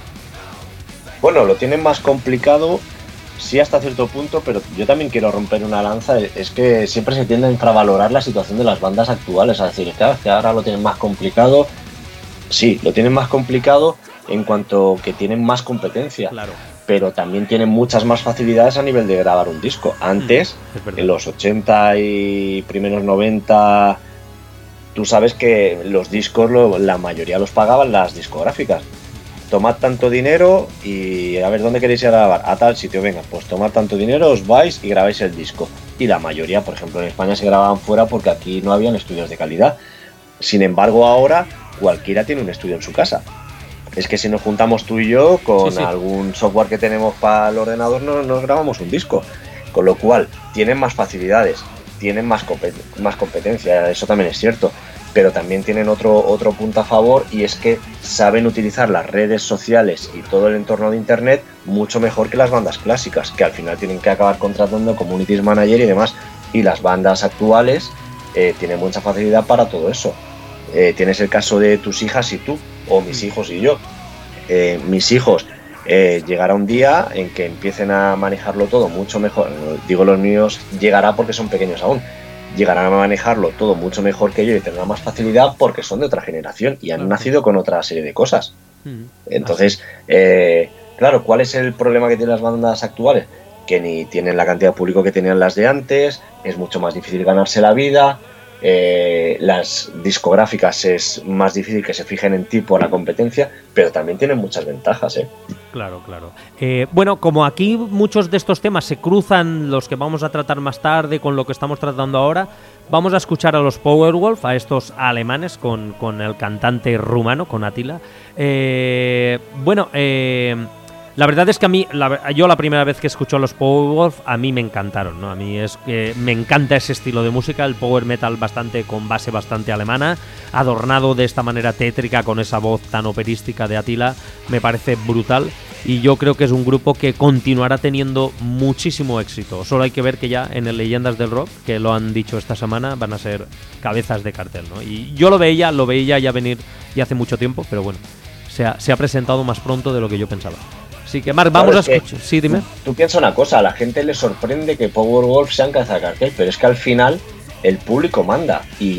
Bueno, lo tienen más complicado, sí, hasta cierto punto, pero yo también quiero romper una lanza. Es que siempre se tiende a infravalorar la situación de las bandas actuales, a decir, claro, que ahora lo tienen más complicado. Sí, lo tienen más complicado en cuanto que tienen más competencia. Claro. Pero también tienen muchas más facilidades a nivel de grabar un disco. Antes, en los 80 y primeros 90, tú sabes que los discos, la mayoría los pagaban las discográficas. Tomad tanto dinero y a ver dónde queréis ir a grabar, a tal sitio, venga, pues tomad tanto dinero, os vais y grabáis el disco. Y la mayoría, por ejemplo, en España se grababan fuera porque aquí no habían estudios de calidad. Sin embargo, ahora cualquiera tiene un estudio en su casa. Es que si nos juntamos tú y yo con algún software que tenemos para el ordenador, nos grabamos un disco. Con lo cual, tienen más facilidades, tienen más competencia, eso también es cierto. Pero también tienen otro punto a favor, y es que saben utilizar las redes sociales y todo el entorno de internet mucho mejor que las bandas clásicas, que al final tienen que acabar contratando community manager y demás. Y las bandas actuales tienen mucha facilidad para todo eso. Tienes el caso de tus hijas y tú, o mis hijos y yo. Mis hijos, llegará un día en que empiecen a manejarlo todo mucho mejor. Digo los míos, llegará porque son pequeños aún. Llegarán a manejarlo todo mucho mejor que yo y tendrán más facilidad porque son de otra generación y han nacido con otra serie de cosas. Entonces, claro, ¿cuál es el problema que tienen las bandas actuales? que ni tienen la cantidad de público que tenían las de antes, es mucho más difícil ganarse la vida, las discográficas es más difícil que se fijen en ti por la competencia, pero también tienen muchas ventajas, ¿eh? Claro, claro. Bueno, como aquí muchos de estos temas se cruzan, los que vamos a tratar más tarde con lo que estamos tratando ahora, vamos a escuchar a los Powerwolf, a estos alemanes con el cantante rumano, con Attila. La verdad es que a mí, yo la primera vez que escucho a los Powerwolf, a mí me encantaron, ¿no? A mí es que me encanta ese estilo de música, el power metal con base bastante alemana, adornado de esta manera tétrica con esa voz tan operística de Attila, me parece brutal. Y yo creo que es un grupo que continuará teniendo muchísimo éxito. Solo hay que ver que ya en el Leyendas del Rock, que lo han dicho esta semana, van a ser cabezas de cartel, ¿no? Y yo lo veía ya venir ya hace mucho tiempo, pero bueno, se ha presentado más pronto de lo que yo pensaba. Así que, Marc, vamos a escuchar. Sí, dime. Tú piensa una cosa, a la gente le sorprende que Powerwolf sean cabeza de cartel, pero es que al final el público manda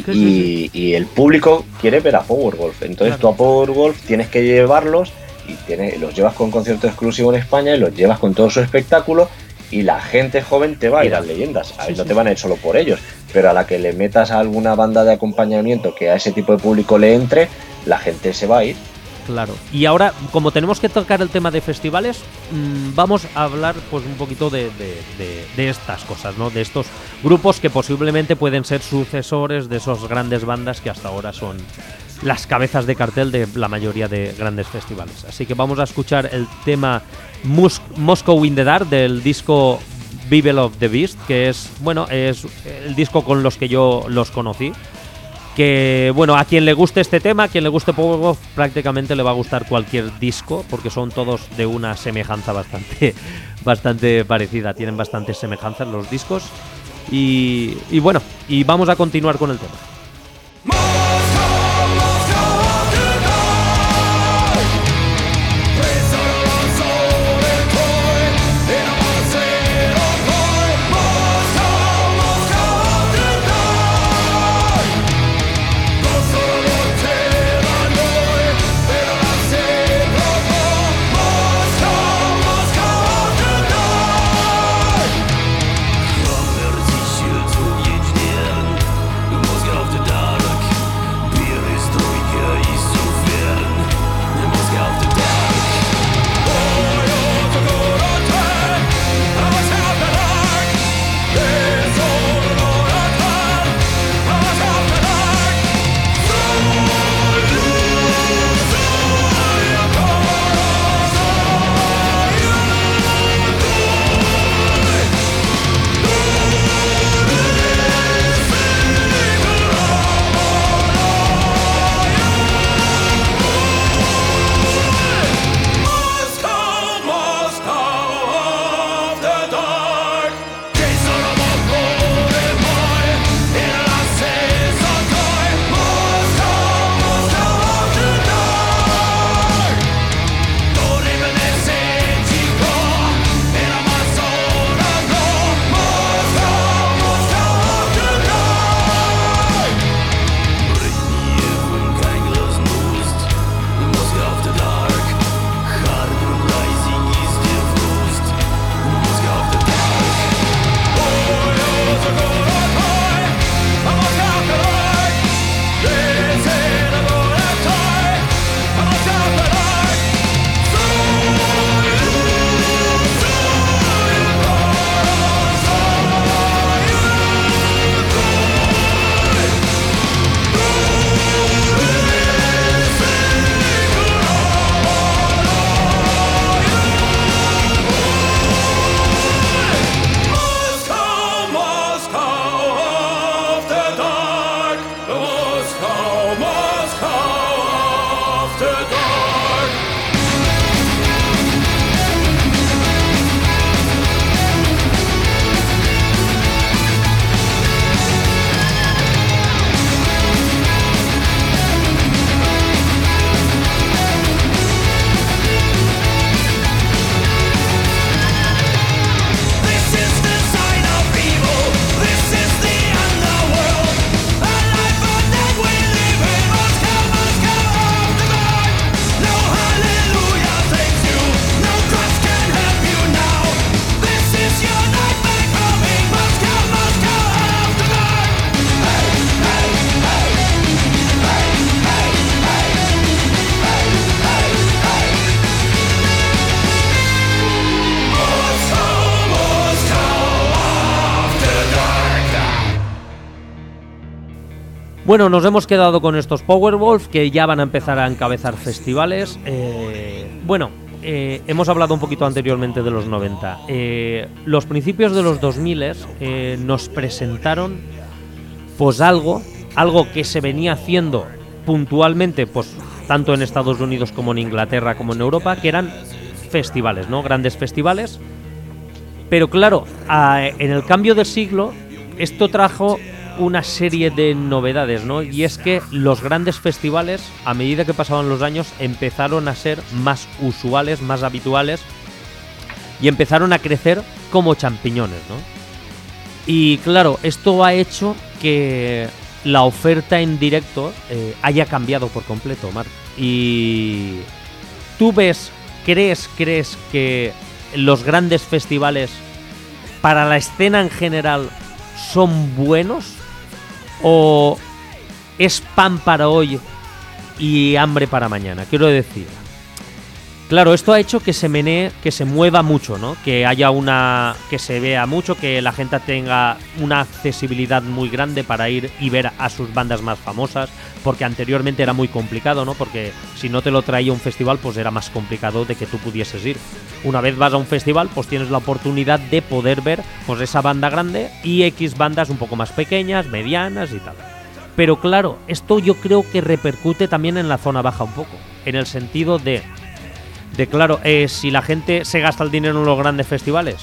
y el público quiere ver a Powerwolf. Entonces tú a Powerwolf tienes que llevarlos y los llevas con concierto exclusivo en España y los llevas con todo su espectáculo y la gente joven te va a ir a las Leyendas. A ver, no te van a ir solo por ellos, pero a la que le metas a alguna banda de acompañamiento que a ese tipo de público le entre, la gente se va a ir. Claro. Y ahora, como tenemos que tocar el tema de festivales, vamos a hablar pues un poquito de estas cosas, ¿no? De estos grupos que posiblemente pueden ser sucesores de esas grandes bandas que hasta ahora son las cabezas de cartel de la mayoría de grandes festivales. Así que vamos a escuchar el tema Moscow in the Dark del disco Bible of the Beast, que es el disco con los que yo los conocí. Que, bueno, a quien le guste este tema, a quien le guste Powerwolf, prácticamente le va a gustar cualquier disco, porque son todos de una semejanza bastante parecida. Tienen bastantes semejanzas los discos. Y bueno, y vamos a continuar con el tema. Auf Bueno, nos hemos quedado con estos Powerwolf que ya van a empezar a encabezar festivales. Hemos hablado un poquito anteriormente de los 90. Los principios de los 2000 nos presentaron pues algo que se venía haciendo puntualmente, pues tanto en Estados Unidos como en Inglaterra como en Europa, que eran festivales, ¿no? Grandes festivales. Pero claro, en el cambio de siglo, esto trajo una serie de novedades, ¿no? Y es que los grandes festivales, a medida que pasaban los años, empezaron a ser más usuales, más habituales, y empezaron a crecer como champiñones, ¿no? Y claro, esto ha hecho que la oferta en directo haya cambiado por completo, Marc. Y tú crees que los grandes festivales para la escena en general son buenos, o es pan para hoy y hambre para mañana. Quiero decir, claro, esto ha hecho que se menee, que se mueva mucho, ¿no? Que haya que se vea mucho, que la gente tenga una accesibilidad muy grande para ir y ver a sus bandas más famosas, porque anteriormente era muy complicado, ¿no? Porque si no te lo traía un festival, pues era más complicado de que tú pudieses ir. Una vez vas a un festival, pues tienes la oportunidad de poder ver pues esa banda grande y X bandas un poco más pequeñas, medianas y tal. Pero claro, esto yo creo que repercute también en la zona baja un poco, en el sentido de claro, si la gente se gasta el dinero en los grandes festivales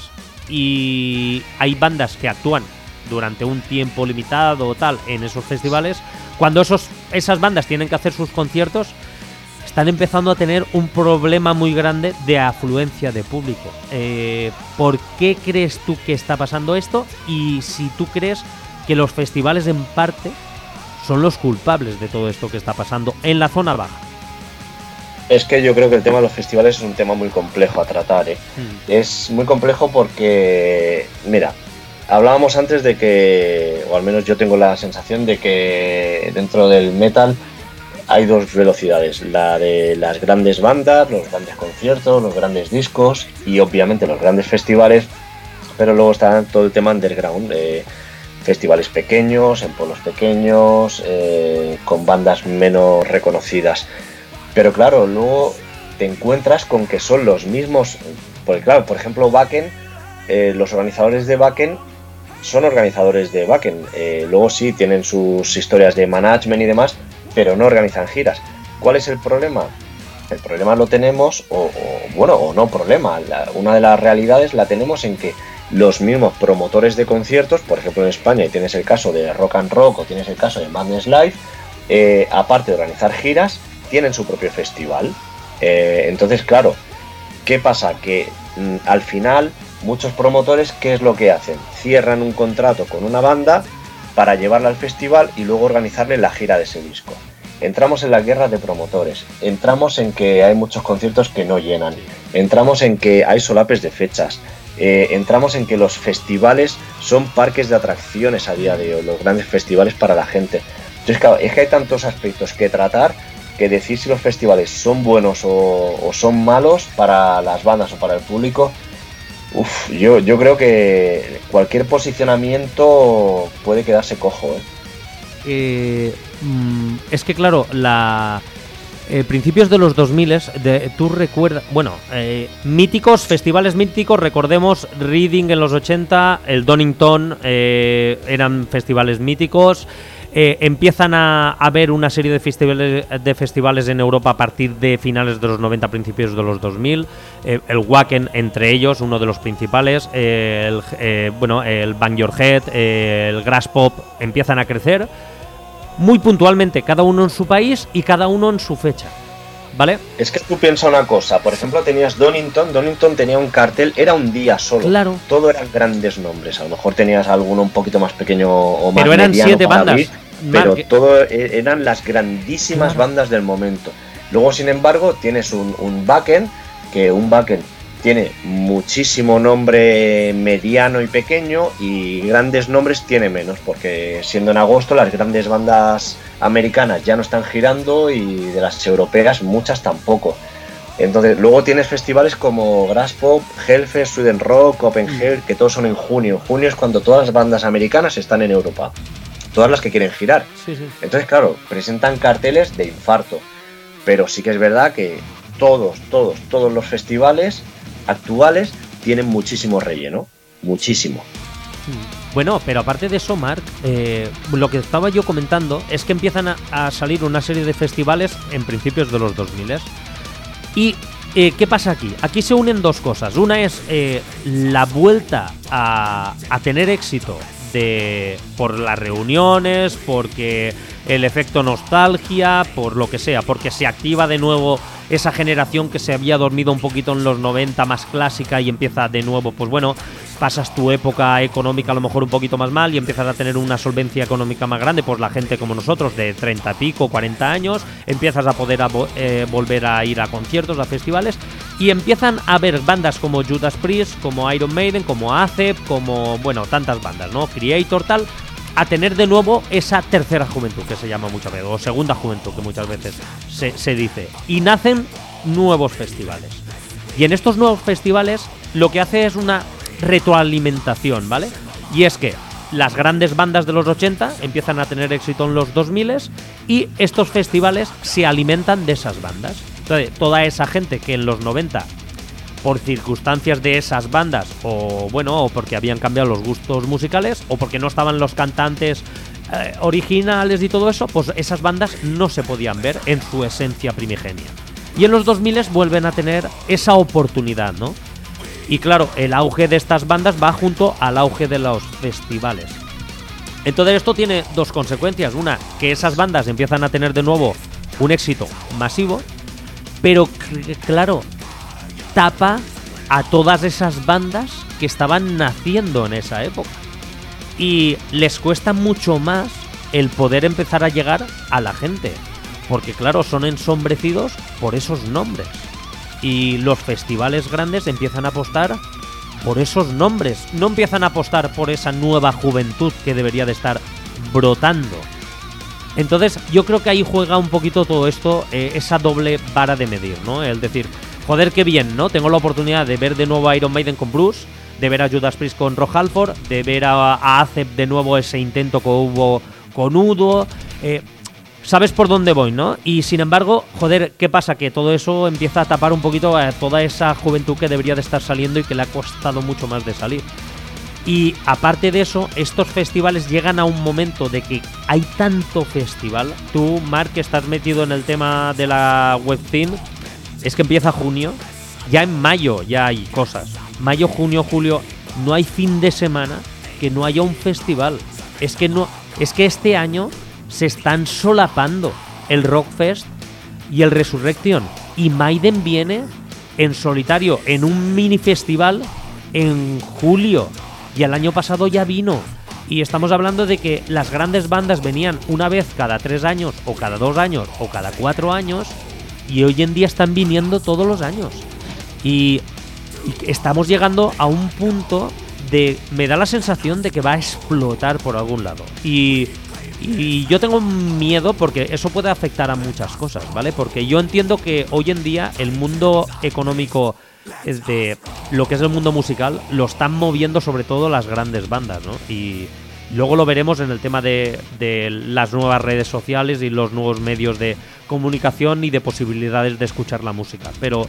y hay bandas que actúan durante un tiempo limitado o tal en esos festivales, cuando esas bandas tienen que hacer sus conciertos, están empezando a tener un problema muy grande de afluencia de público. ¿Por qué crees tú que está pasando esto? Y si tú crees que los festivales en parte son los culpables de todo esto que está pasando en la zona baja. Es que yo creo que el tema de los festivales es un tema muy complejo a tratar, ¿eh? Es muy complejo porque, mira, hablábamos antes de que, o al menos yo tengo la sensación de que dentro del metal hay dos velocidades, la de las grandes bandas, los grandes conciertos, los grandes discos y obviamente los grandes festivales, pero luego está todo el tema underground, festivales pequeños, en pueblos pequeños, con bandas menos reconocidas. Pero claro, luego te encuentras con que son los mismos, porque claro, por ejemplo Wacken, los organizadores de Wacken son organizadores de Wacken, luego sí tienen sus historias de management y demás, pero no organizan giras. ¿Cuál es el problema? El problema lo tenemos, o no problema, una de las realidades la tenemos en que los mismos promotores de conciertos, por ejemplo en España, y tienes el caso de Rock and Rock o tienes el caso de Madness Live, aparte de organizar giras, tienen su propio festival. Entonces, claro, ¿qué pasa? Que al final muchos promotores, ¿qué es lo que hacen? Cierran un contrato con una banda para llevarla al festival y luego organizarle la gira de ese disco. Entramos en la guerra de promotores, entramos en que hay muchos conciertos que no llenan, entramos en que hay solapes de fechas, entramos en que los festivales son parques de atracciones a día de hoy, los grandes festivales para la gente. Entonces, claro, es que hay tantos aspectos que tratar que decir si los festivales son buenos o son malos para las bandas o para el público, yo creo que cualquier posicionamiento puede quedarse cojo, es que claro, principios de los 2000, tú recuerdas, míticos, festivales míticos, recordemos Reading en los 80, el Donington, eran festivales míticos. Empiezan a haber una serie de festivales en Europa a partir de finales de los 90, principios de los 2000. El Wacken, entre ellos, uno de los principales. El Bang Your Head, el Grass Pop, empiezan a crecer muy puntualmente, cada uno en su país y cada uno en su fecha, ¿vale? Es que tú piensas una cosa, por ejemplo tenías Donington tenía un cartel, era un día solo, claro. Todo eran grandes nombres, a lo mejor tenías alguno un poquito más pequeño o más pero eran mediano 7 para bandas, abrir, pero todo eran las grandísimas bandas del momento. Luego, sin embargo, tienes un Wacken, que un Wacken tiene muchísimo nombre mediano y pequeño, y grandes nombres tiene menos, porque siendo en agosto las grandes bandas americanas ya no están girando y de las europeas muchas tampoco. Entonces luego tienes festivales como Grass Pop, Hellfest, Sweden Rock, Copenhagen, que todos son en junio. Junio es cuando todas las bandas americanas están en Europa. todas las que quieren girar. Sí, sí. Entonces, claro, presentan carteles de infarto. Pero sí que es verdad que todos los festivales actuales tienen muchísimo relleno. Muchísimo. Bueno, pero aparte de eso, Marc, lo que estaba yo comentando es que empiezan a salir una serie de festivales en principios de los 2000. Y ¿qué pasa aquí? Aquí se unen dos cosas. Una es la vuelta a tener éxito por las reuniones, porque el efecto nostalgia, por lo que sea, porque se activa de nuevo esa generación que se había dormido un poquito en los 90 más clásica y empieza de nuevo, pues bueno, pasas tu época económica a lo mejor un poquito más mal y empiezas a tener una solvencia económica más grande, pues la gente como nosotros de 30 y pico, 40 años, empiezas a poder volver a ir a conciertos, a festivales, y empiezan a haber bandas como Judas Priest, como Iron Maiden, como Acep, como, bueno, tantas bandas, ¿no? Creator, tal, a tener de nuevo esa tercera juventud que se llama muchas veces, o segunda juventud que muchas veces se dice, y nacen nuevos festivales. Y en estos nuevos festivales lo que hace es una retroalimentación, ¿vale? Y es que las grandes bandas de los 80 empiezan a tener éxito en los 2000 y estos festivales se alimentan de esas bandas. Entonces, toda esa gente que en los 90, por circunstancias de esas bandas, o bueno, o porque habían cambiado los gustos musicales, o porque no estaban los cantantes originales y todo eso, pues esas bandas no se podían ver en su esencia primigenia. Y en los 2000 vuelven a tener esa oportunidad, ¿no? Y claro, el auge de estas bandas va junto al auge de los festivales. Entonces esto tiene dos consecuencias. Una, que esas bandas empiezan a tener de nuevo un éxito masivo, pero claro, tapa a todas esas bandas que estaban naciendo en esa época. Y les cuesta mucho más el poder empezar a llegar a la gente. Porque claro, son ensombrecidos por esos nombres. Y los festivales grandes empiezan a apostar por esos nombres. No empiezan a apostar por esa nueva juventud que debería de estar brotando. Entonces yo creo que ahí juega un poquito todo esto, esa doble vara de medir, ¿no? El decir, joder, qué bien, ¿no? Tengo la oportunidad de ver de nuevo a Iron Maiden con Bruce, de ver a Judas Priest con Rob Halford, de ver a Acep de nuevo ese intento que hubo con Udo. Sabes por dónde voy, ¿no? Y sin embargo, joder, ¿qué pasa? Que todo eso empieza a tapar un poquito a toda esa juventud que debería de estar saliendo y que le ha costado mucho más de salir. Y aparte de eso, estos festivales llegan a un momento de que hay tanto festival. Tú, Marc, que estás metido en el tema de la web scene, es que empieza junio, ya en mayo ya hay cosas. Mayo, junio, julio, no hay fin de semana que no haya un festival. Es que este año se están solapando el Rockfest y el Resurrection. Y Maiden viene en solitario en un mini festival en julio. Y el año pasado ya vino. Y estamos hablando de que las grandes bandas venían una vez cada 3 años, o cada 2 años, o cada 4 años. Y hoy en día están viniendo todos los años. Y estamos llegando a un punto de... Me da la sensación de que va a explotar por algún lado. Y yo tengo miedo porque eso puede afectar a muchas cosas, ¿vale? Porque yo entiendo que hoy en día el mundo económico de lo que es el mundo musical lo están moviendo sobre todo las grandes bandas, ¿no? Y luego lo veremos en el tema de las nuevas redes sociales y los nuevos medios de comunicación y de posibilidades de escuchar la música. Pero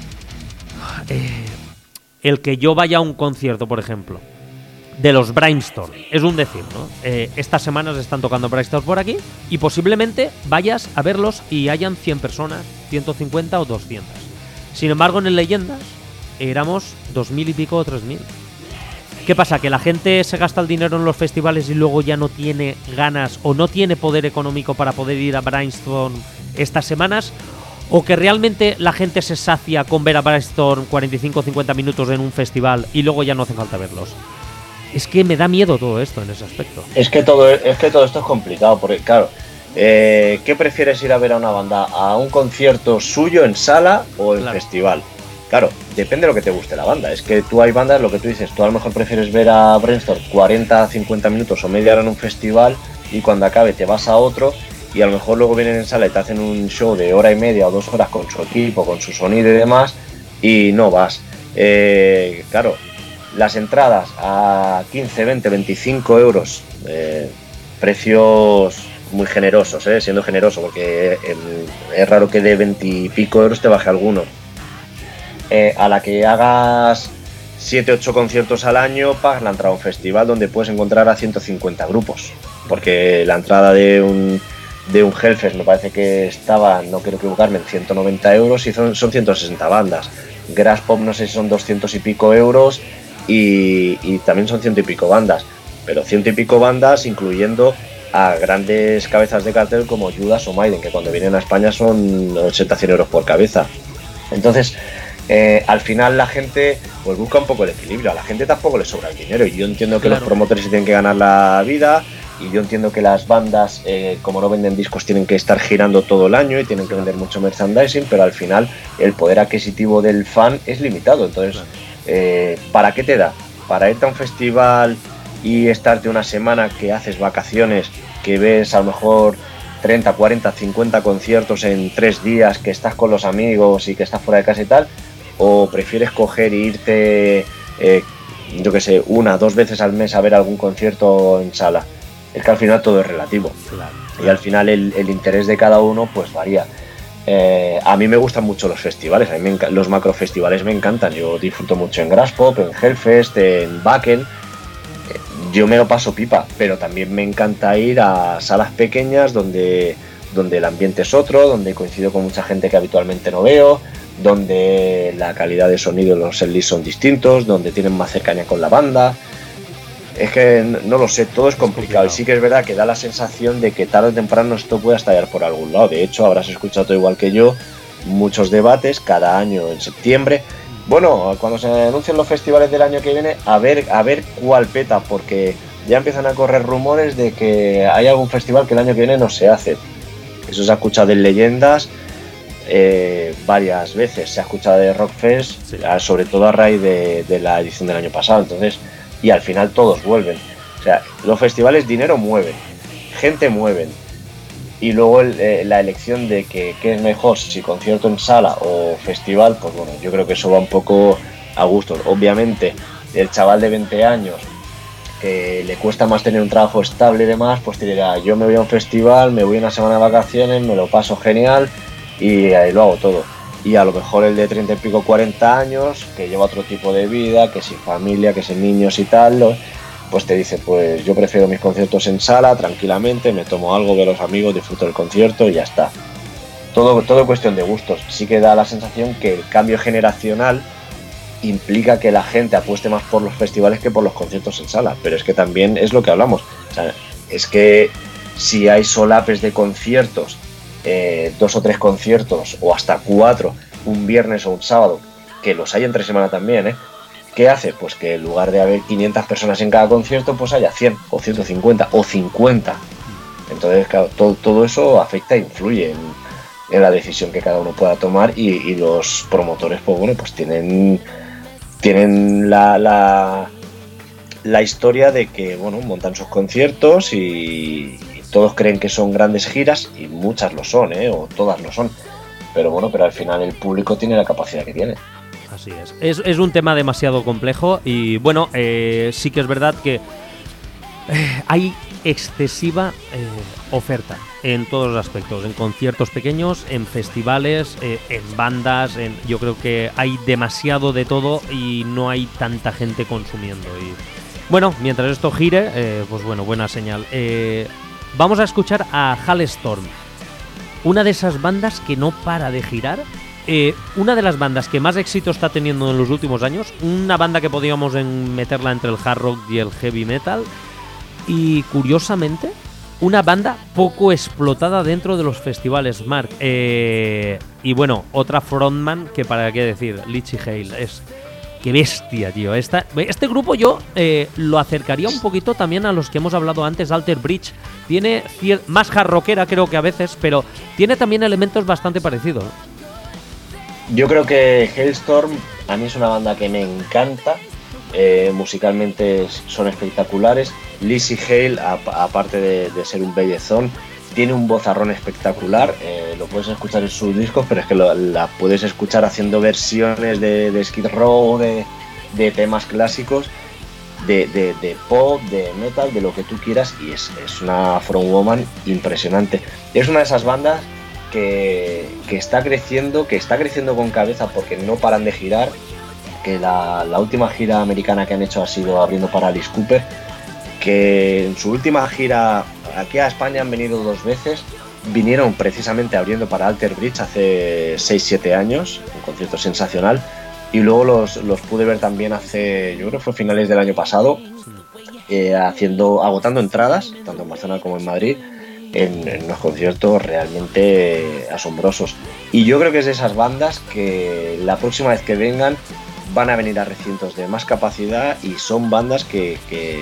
el que yo vaya a un concierto, por ejemplo, de los Brainstorm, es un decir, ¿no? Estas semanas están tocando Brainstorm por aquí y posiblemente vayas a verlos y hayan 100 personas, 150 o 200. Sin embargo, en el Leyendas éramos 2.000 y pico o 3.000. ¿Qué pasa? ¿Que la gente se gasta el dinero en los festivales y luego ya no tiene ganas o no tiene poder económico para poder ir a Brainstorm estas semanas? ¿O que realmente la gente se sacia con ver a Brainstorm 45 o 50 minutos en un festival y luego ya no hace falta verlos? Es que me da miedo todo esto en ese aspecto. Es que todo esto es complicado, porque claro, ¿qué prefieres ir a ver a una banda? ¿A un concierto suyo en sala o en festival? Claro, depende de lo que te guste la banda. Es que tú hay bandas, lo que tú dices, tú a lo mejor prefieres ver a Brainstorm 40, 50 minutos o media hora en un festival y cuando acabe te vas a otro y a lo mejor luego vienen en sala y te hacen un show de hora y media o 2 horas con su equipo, con su sonido y demás y no vas. Claro, las entradas a 15, 20, 25 euros precios muy generosos, siendo generoso, porque es raro que de 20 y pico euros te baje alguno. A la que hagas 7-8 conciertos al año, pagas la entrada a un festival donde puedes encontrar a 150 grupos, porque la entrada de un Hellfest me parece que estaba, no quiero equivocarme, en 190 euros y son 160 bandas. Graspop no sé si son 200 y pico euros y también son 100 y pico bandas, pero 100 y pico bandas incluyendo a grandes cabezas de cartel como Judas o Maiden, que cuando vienen a España son 80-100 euros por cabeza. Entonces, al final la gente pues busca un poco el equilibrio, a la gente tampoco le sobra el dinero, y yo entiendo que los promotores se tienen que ganar la vida, y yo entiendo que las bandas, como no venden discos, tienen que estar girando todo el año y tienen que vender mucho merchandising, pero al final el poder adquisitivo del fan es limitado. Entonces, ¿para qué te da? Para irte a un festival y estarte una semana, que haces vacaciones, que ves a lo mejor 30, 40, 50 conciertos en 3 días, que estás con los amigos y que estás fuera de casa y tal, o prefieres coger e irte, yo que sé, 1 o 2 veces al mes a ver algún concierto en sala. Es que al final todo es relativo, y al final el interés de cada uno pues varía. A mí me gustan mucho los festivales, a mí los macrofestivales me encantan. Yo disfruto mucho en Graspop, en Hellfest, en Wacken. Yo me lo paso pipa, pero también me encanta ir a salas pequeñas donde el ambiente es otro, donde coincido con mucha gente que habitualmente no veo, donde la calidad de sonido y los setlist son distintos, donde tienen más cercanía con la banda. Es que no lo sé, todo es complicado, y sí que es verdad que da la sensación de que tarde o temprano esto pueda estallar por algún lado. De hecho, habrás escuchado todo igual que yo, muchos debates cada año en septiembre. Bueno, cuando se anuncien los festivales del año que viene, a ver cuál peta, porque ya empiezan a correr rumores de que hay algún festival que el año que viene no se hace. Eso se ha escuchado en leyendas varias veces, se ha escuchado de Rockfest, sí, sobre todo a raíz de la edición del año pasado. Entonces, y al final todos vuelven. O sea, los festivales dinero mueven, gente mueven, y luego la elección de qué es mejor, si concierto en sala o festival, pues bueno, yo creo que eso va un poco a gusto. Obviamente, el chaval de 20 años que le cuesta más tener un trabajo estable y demás, pues te dirá, yo me voy a un festival, me voy una semana de vacaciones, me lo paso genial y ahí lo hago todo. Y a lo mejor el de 30 y pico, 40 años, que lleva otro tipo de vida, que sin familia, que sin niños y tal, pues te dice, pues yo prefiero mis conciertos en sala, tranquilamente, me tomo algo, veo a los amigos, disfruto del concierto y ya está. Todo cuestión de gustos. Sí que da la sensación que el cambio generacional implica que la gente apueste más por los festivales que por los conciertos en sala, pero es que también es lo que hablamos. O sea, es que si hay solapes de conciertos, 2 o 3 conciertos o hasta 4 un viernes o un sábado, que los hay entre semana también, ¿qué hace? Pues que en lugar de haber 500 personas en cada concierto, pues haya 100 o 150 o 50. Entonces, claro, todo eso afecta e influye en la decisión que cada uno pueda tomar, y los promotores, pues bueno, pues tienen la historia de que, bueno, montan sus conciertos y todos creen que son grandes giras, y muchas lo son, o todas lo son, pero bueno, pero al final el público tiene la capacidad que tiene. Así es un tema demasiado complejo, y bueno, sí que es verdad que hay excesiva oferta en todos los aspectos, en conciertos pequeños, en festivales, en bandas, yo creo que hay demasiado de todo y no hay tanta gente consumiendo. Y bueno, mientras esto gire, pues bueno, buena señal. Vamos a escuchar a Halestorm, una de esas bandas que no para de girar, una de las bandas que más éxito está teniendo en los últimos años, una banda que podríamos meterla entre el hard rock y el heavy metal, y curiosamente una banda poco explotada dentro de los festivales, Mark. Y bueno, otra frontman que, para qué decir, Lichi Hale, qué bestia, tío. Este grupo yo lo acercaría un poquito también a los que hemos hablado antes, Alter Bridge. Tiene más hard rockera, creo que a veces, pero tiene también elementos bastante parecidos. Yo creo que Halestorm a mí es una banda que me encanta. Musicalmente son espectaculares. Lizzie Hale, aparte de ser un bellezón, tiene un vozarrón espectacular. Lo puedes escuchar en sus discos, pero es que la puedes escuchar haciendo versiones de Skid Row, de temas clásicos. de pop, de metal, de lo que tú quieras, y es una frontwoman impresionante. Es una de esas bandas que está creciendo con cabeza, porque no paran de girar, que la última gira americana que han hecho ha sido abriendo para Alice Cooper, que en su última gira aquí a España han venido 2 veces, vinieron precisamente abriendo para Alter Bridge hace 6-7 años, un concierto sensacional, y luego los pude ver también hace, yo creo que fue finales del año pasado, agotando entradas, tanto en Barcelona como en Madrid, en unos conciertos realmente asombrosos. Y yo creo que es de esas bandas que la próxima vez que vengan van a venir a recintos de más capacidad, y son bandas que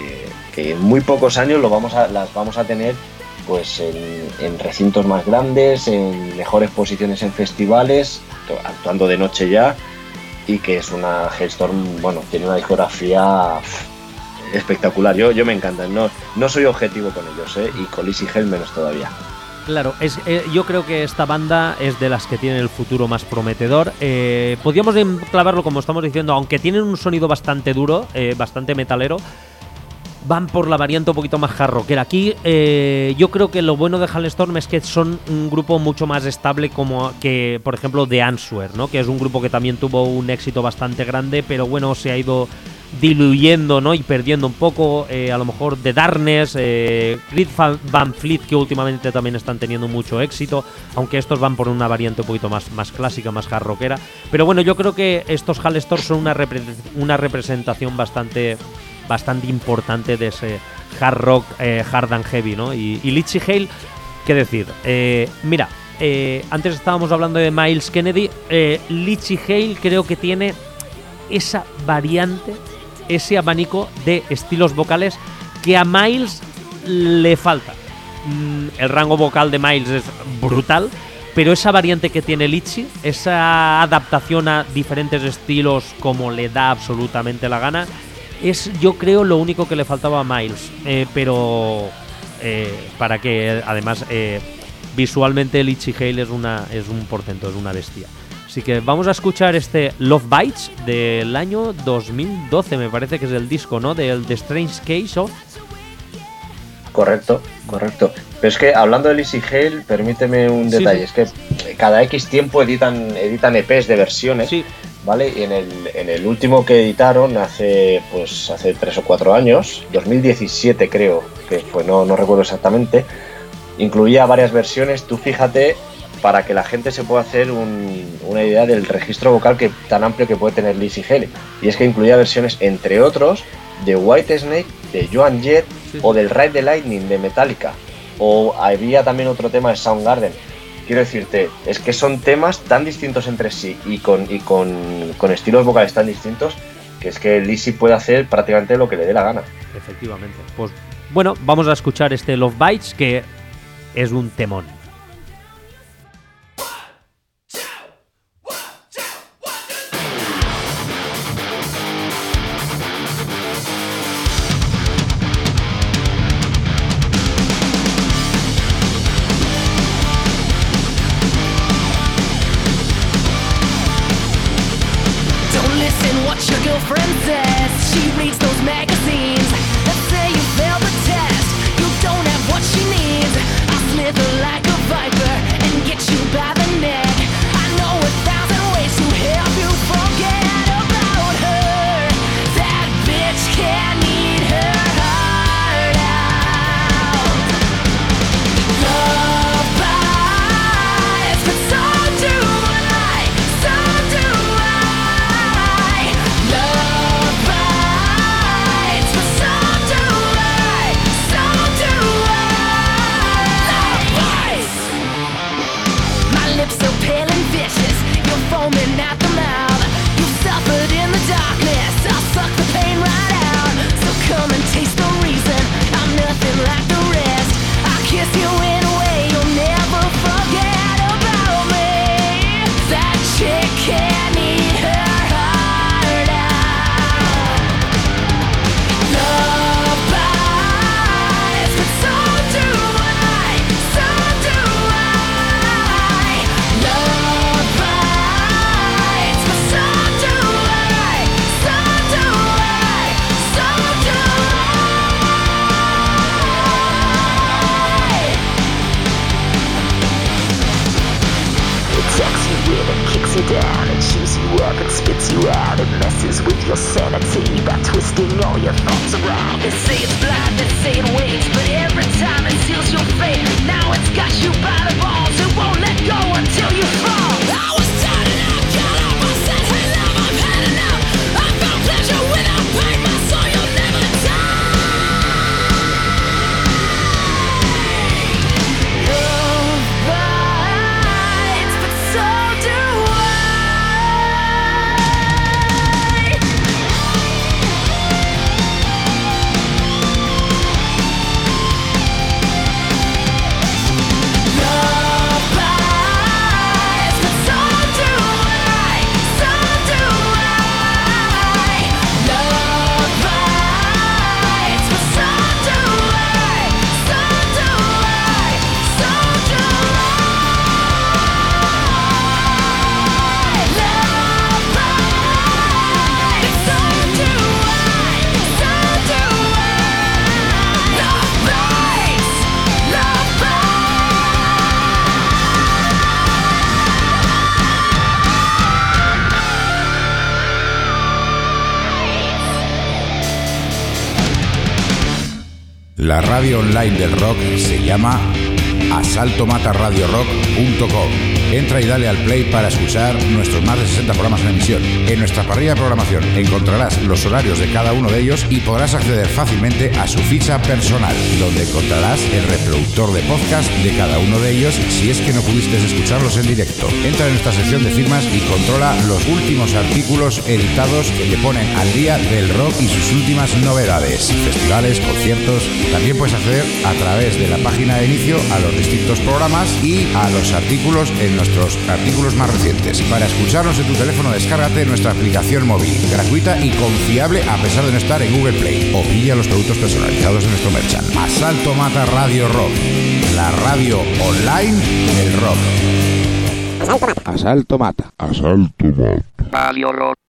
en muy pocos años las vamos a tener pues en recintos más grandes, en mejores posiciones en festivales, actuando de noche ya, y que es una Halestorm, bueno, tiene una discografía espectacular. Yo me encantan, no soy objetivo con ellos, y con Lizzy Hale menos todavía. Claro, yo creo que esta banda es de las que tiene el futuro más prometedor. Podríamos enclavarlo, como estamos diciendo, aunque tienen un sonido bastante duro, bastante metalero, van por la variante un poquito más hard rockera. Aquí yo creo que lo bueno de Halestorm es que son un grupo mucho más estable como que, por ejemplo, The Answer, ¿no? Que es un grupo que también tuvo un éxito bastante grande, pero bueno, se ha ido diluyendo, ¿no? Y perdiendo un poco, a lo mejor The Darkness, Greta Van Fleet, que últimamente también están teniendo mucho éxito, aunque estos van por una variante un poquito más clásica, más hard rockera. Pero bueno, yo creo que estos Halestorm son una representación bastante importante de ese hard rock, hard and heavy, ¿no? Y Lizzy Hale, ¿qué decir? Mira, antes estábamos hablando de Myles Kennedy. Lizzy Hale creo que tiene esa variante, ese abanico de estilos vocales que a Myles le falta. El rango vocal de Myles es brutal, pero esa variante que tiene Lizzy, esa adaptación a diferentes estilos como le da absolutamente la gana, es, yo creo, lo único que le faltaba a Myles. Pero para que además visualmente Lizzy Hale es un portento, es una bestia. Así que vamos a escuchar este Love Bites del año 2012, me parece que es el disco, ¿no? Del The Strange Case of... Correcto. Pero es que hablando de Lizzy Hale, permíteme un detalle. Sí. Es que cada X tiempo editan EPs de versiones. Sí. ¿Vale? Y en el último que editaron hace 3 o 4 años, 2017 creo que fue, no recuerdo exactamente, incluía varias versiones. Tú fíjate, para que la gente se pueda hacer una idea del registro vocal tan amplio que puede tener Lizzy Hale. Y es que incluía versiones, entre otros, de Whitesnake, de Joan Jett, sí, o del Ride the Lightning de Metallica. O había también otro tema de Soundgarden. Quiero decirte, es que son temas tan distintos entre sí y con estilos vocales tan distintos, que es que Lizzy puede hacer prácticamente lo que le dé la gana. Efectivamente. Pues bueno, vamos a escuchar este Love Bites, que es un temón. thoughts are wrong. They say it's blind, they say it waits, but every time it seals your fate. Now it's got you by the balls, it won't let go until you fall. I was turning out, cut up, I said, hey love, I've had enough. I found pleasure without pain, my soul, you'll never die. Love bites, but so do I. Love bites, but so do I. So do I. Love bites, but so do I. So do I. So do I. Love bites, so do I. So do I. Love bites, love bites. La radio online del rock se llama asaltomataradiorock.com. Entra y dale al play para escuchar nuestros más de 60 programas en emisión. En nuestra parrilla de programación encontrarás los horarios de cada uno de ellos y podrás acceder fácilmente a su ficha personal, donde encontrarás el reproductor de podcast de cada uno de ellos si es que no pudiste escucharlos en directo. Entra en nuestra sección de firmas y controla los últimos artículos editados que te ponen al día del rock y sus últimas novedades, festivales, conciertos. También puedes acceder a través de la página de inicio a los distintos programas y a los artículos en nuestros artículos más recientes. Para escucharnos en tu teléfono, descárgate nuestra aplicación móvil, gratuita y confiable a pesar de no estar en Google Play. O pilla los productos personalizados de nuestro merchant. Asalto Mata Radio Rock, la radio online del rock. Asalto Mata. Asalto Mata. Radio Rock.